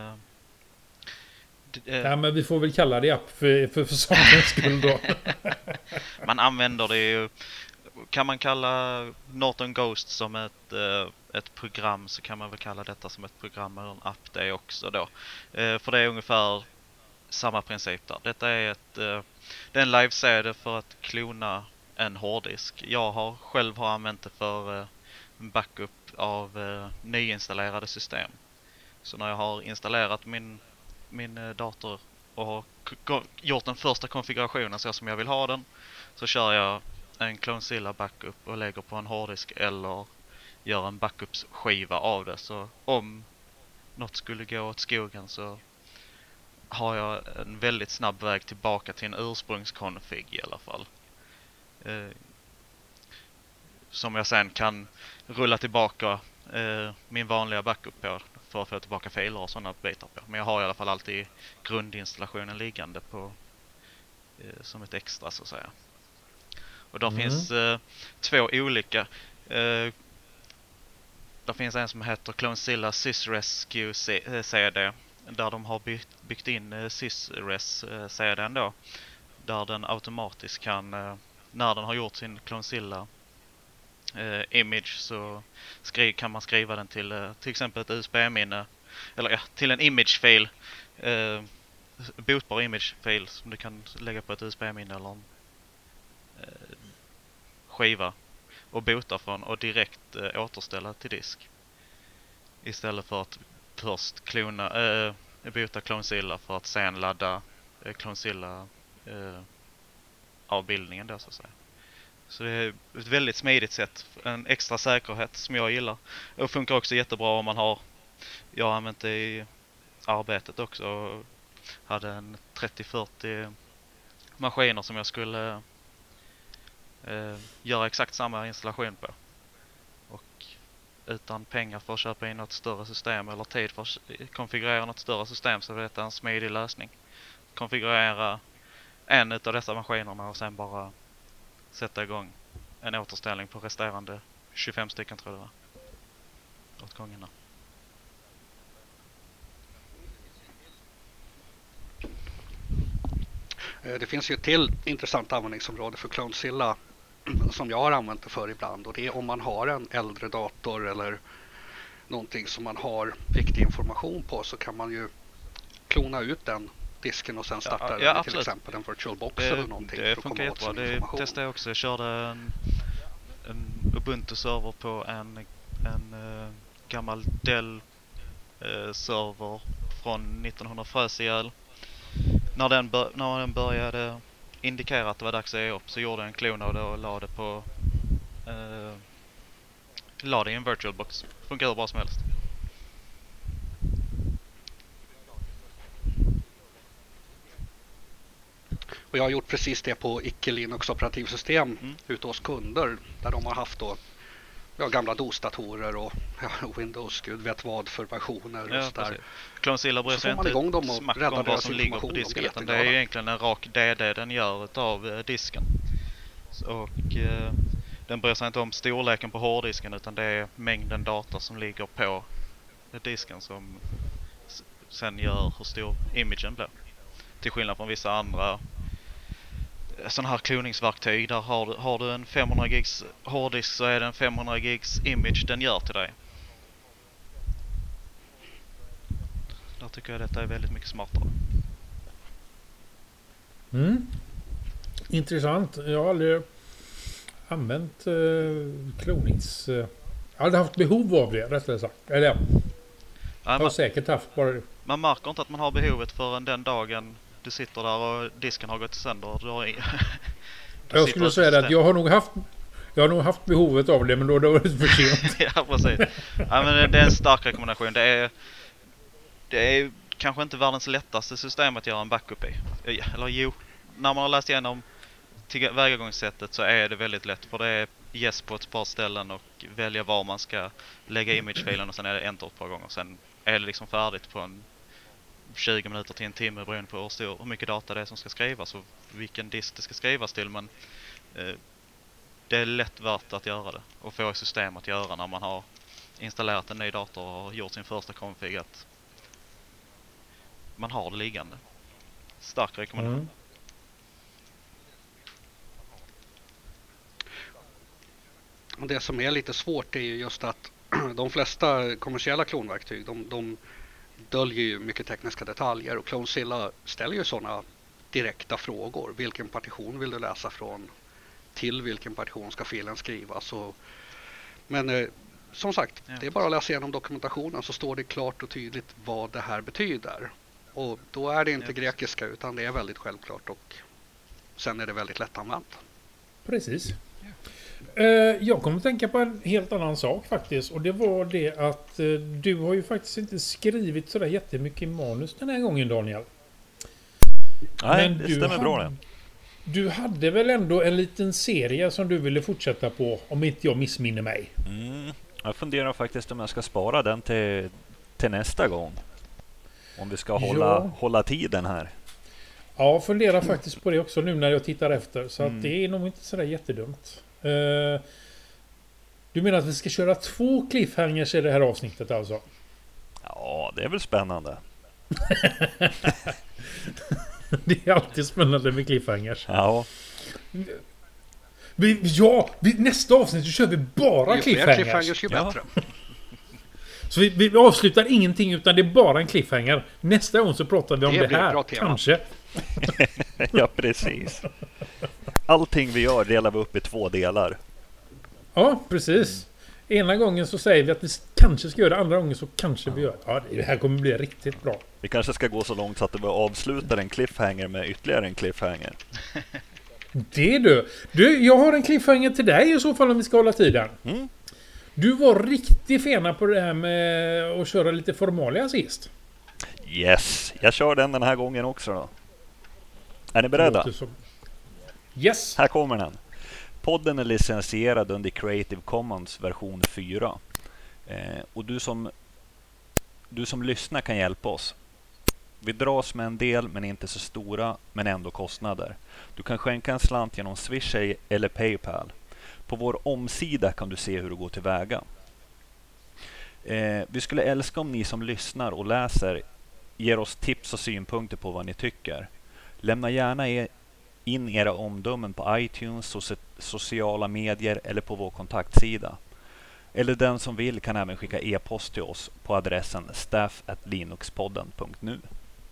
ja, men vi får väl kalla det app för sakens skull då. Man använder det ju. Kan man kalla Norton Ghost som ett program, så kan man väl kalla detta som ett program eller en app det också då. För det är ungefär samma princip där. Detta är det är en live-CD för att klona en hårddisk. Jag själv har använt det för backup av nyinstallerade system. Så när jag har installerat min dator och har gjort den första konfigurationen så som jag vill ha den, så kör jag en Clonezilla backup och lägger på en hårddisk eller gör en backups-skiva av det. Så om något skulle gå åt skogen så har jag en väldigt snabb väg tillbaka till en ursprungskonfig i alla fall. Som jag sen kan rulla tillbaka min vanliga backup på för att få tillbaka filer och sådana bitar på. Men jag har i alla fall alltid grundinstallationen liggande på som ett extra så att säga. Och då finns två olika. Det finns en som heter Clonezilla SysRescue CD, där de har byggt in SysRes CD:n då, där den automatiskt kan, när den har gjort sin Clonezilla image, så kan man skriva den till exempel ett USB-minne eller till en image-fil, bootbar image-fil som du kan lägga på ett USB-minne eller en skiva och boota från och direkt återställa till disk. Istället för att först boota Clonezilla för att sen ladda Clonezilla avbildningen då, så att säga. Så det är ett väldigt smidigt sätt, en extra säkerhet som jag gillar. Det funkar också jättebra om man har, jag har använt det i arbetet också, och hade en 30-40 maskiner som jag skulle göra exakt samma installation på. Och utan pengar för att köpa in något större system eller tid för att konfigurera något större system, så är det en smidig lösning. Konfigurera en av dessa maskinerna och sen bara sätta igång en återställning på resterande 25 stycken, tror jag det var, åt gångerna. Det finns ju ett till intressant användningsområde för Clonezilla som jag har använt det för ibland, och det är om man har en äldre dator eller någonting som man har viktig information på, så kan man ju klona ut den disken och sen starta den, till exempel en VirtualBox eller någonting. Det funkar jättebra. Det testade jag också. Jag körde en Ubuntu-server på en gammal Dell-server från 1900 frös ihjäl. När den började indikera att det var dags att ge upp, så gjorde jag en klon av det och la det i en VirtualBox. Funkar hur bra som helst. Och jag har gjort precis det på icke-Linux operativsystem ute hos kunder, där de har haft då gamla DOS-datorer och Windows, gud vet vad för versioner och sådär. Clonezilla bryr sig inte smack om vad som ligger på disken, utan det är egentligen en rak DD den gör utav disken. Och den bryr sig inte om storleken på hårddisken, utan det är mängden data som ligger på disken som sen gör hur stor imagen blir. Till skillnad från vissa andra sådana här kloningsverktyg, där har du en 500 gigs hårddisk, så är det en 500 gigs image den gör till dig. Där tycker jag detta är väldigt mycket smartare. Intressant. Jag har aldrig använt klonings... jag har aldrig haft behov av det, rättare sagt. Eller jag har säkert haft bara... Man märker inte att man har behovet förrän den dagen du sitter där och disken har gått sönder. Jag skulle säga att jag har nog haft behovet av det, men då var det för sent. Ja, precis. Ja, men det är en stark rekommendation. Det är kanske inte världens lättaste system att göra en backup i. Eller jo, när man har läst igenom tillvägagångssättet så är det väldigt lätt. För det är yes på ett par ställen och välja var man ska lägga imagefilen, och sen är det enter ett par gånger. Sen är det liksom färdigt på en 20 minuter till en timme, beroende på hur mycket data det är som ska skrivas och vilken disk det ska skrivas till. Men det är lätt värt att göra det och få ett system att göra när man har installerat en ny dator och har gjort sin första config, att man har det liggande. Stark rekommendation. Det som är lite svårt är ju just att de flesta kommersiella klonverktyg, de döljer ju mycket tekniska detaljer, och Clonezilla ställer ju sådana direkta frågor. Vilken partition vill du läsa från? Till vilken partition ska filen skrivas? Men som sagt, det är bara att läsa igenom dokumentationen, så står det klart och tydligt vad det här betyder. Och då är det inte grekiska, utan det är väldigt självklart, och sen är det väldigt lättanvänt. Precis. Jag kommer att tänka på en helt annan sak faktiskt, och det var det att du har ju faktiskt inte skrivit sådär jättemycket i manus den här gången, Daniel. Nej, det stämmer bra det. Du hade väl ändå en liten serie som du ville fortsätta på, om inte jag missminner mig. Jag funderar faktiskt om jag ska spara den till nästa gång. Om vi ska hålla tiden här. Ja, jag funderar faktiskt på det också nu när jag tittar efter. Så att det är nog inte sådär jättedumt. Du menar att vi ska köra 2 cliffhangers i det här avsnittet alltså? Ja, det är väl spännande. Det är alltid spännande med cliffhangers. Ja. Nästa avsnitt så kör vi bara cliffhangers. Ju fler cliffhangers ju bättre. Så vi avslutar ingenting, utan det är bara en cliffhanger. Nästa gång så pratar vi om det här. Kanske. Ja, precis. Allting vi gör delar vi upp i 2 delar. Ja, precis. Ena gången så säger vi att vi kanske ska göra det, andra gången så kanske vi gör det. Ja, det här kommer bli riktigt bra. Vi kanske ska gå så långt så att vi avslutar en cliffhanger med ytterligare en cliffhanger. Det du, jag har en cliffhanger till dig i så fall om vi ska hålla tiden. Du var riktigt fena på det här med att köra lite formalia sist. Yes, jag kör den här gången också då. Är ni beredda? Yes! Här kommer den. Podden är licensierad under Creative Commons version 4. Och du som lyssnar kan hjälpa oss. Vi dras med en del men inte så stora, men ändå kostnader. Du kan skänka en slant genom Swish eller Paypal. På vår omsida kan du se hur du går tillväga. Vi skulle älska om ni som lyssnar och läser ger oss tips och synpunkter på vad ni tycker. Lämna gärna in era omdömen på iTunes, sociala medier eller på vår kontaktsida. Eller den som vill kan även skicka e-post till oss på adressen staff@linuxpodden.nu.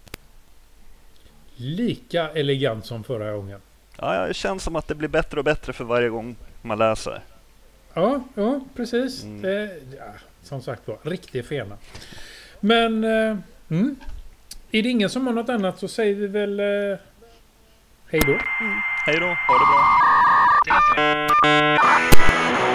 Lika elegant som förra gången. Ja, det känns som att det blir bättre och bättre för varje gång man läser. Ja, precis. Som sagt var, riktigt fena. Men är det ingen som har något annat så säger vi väl hej då. Hej då, ha det bra. Det är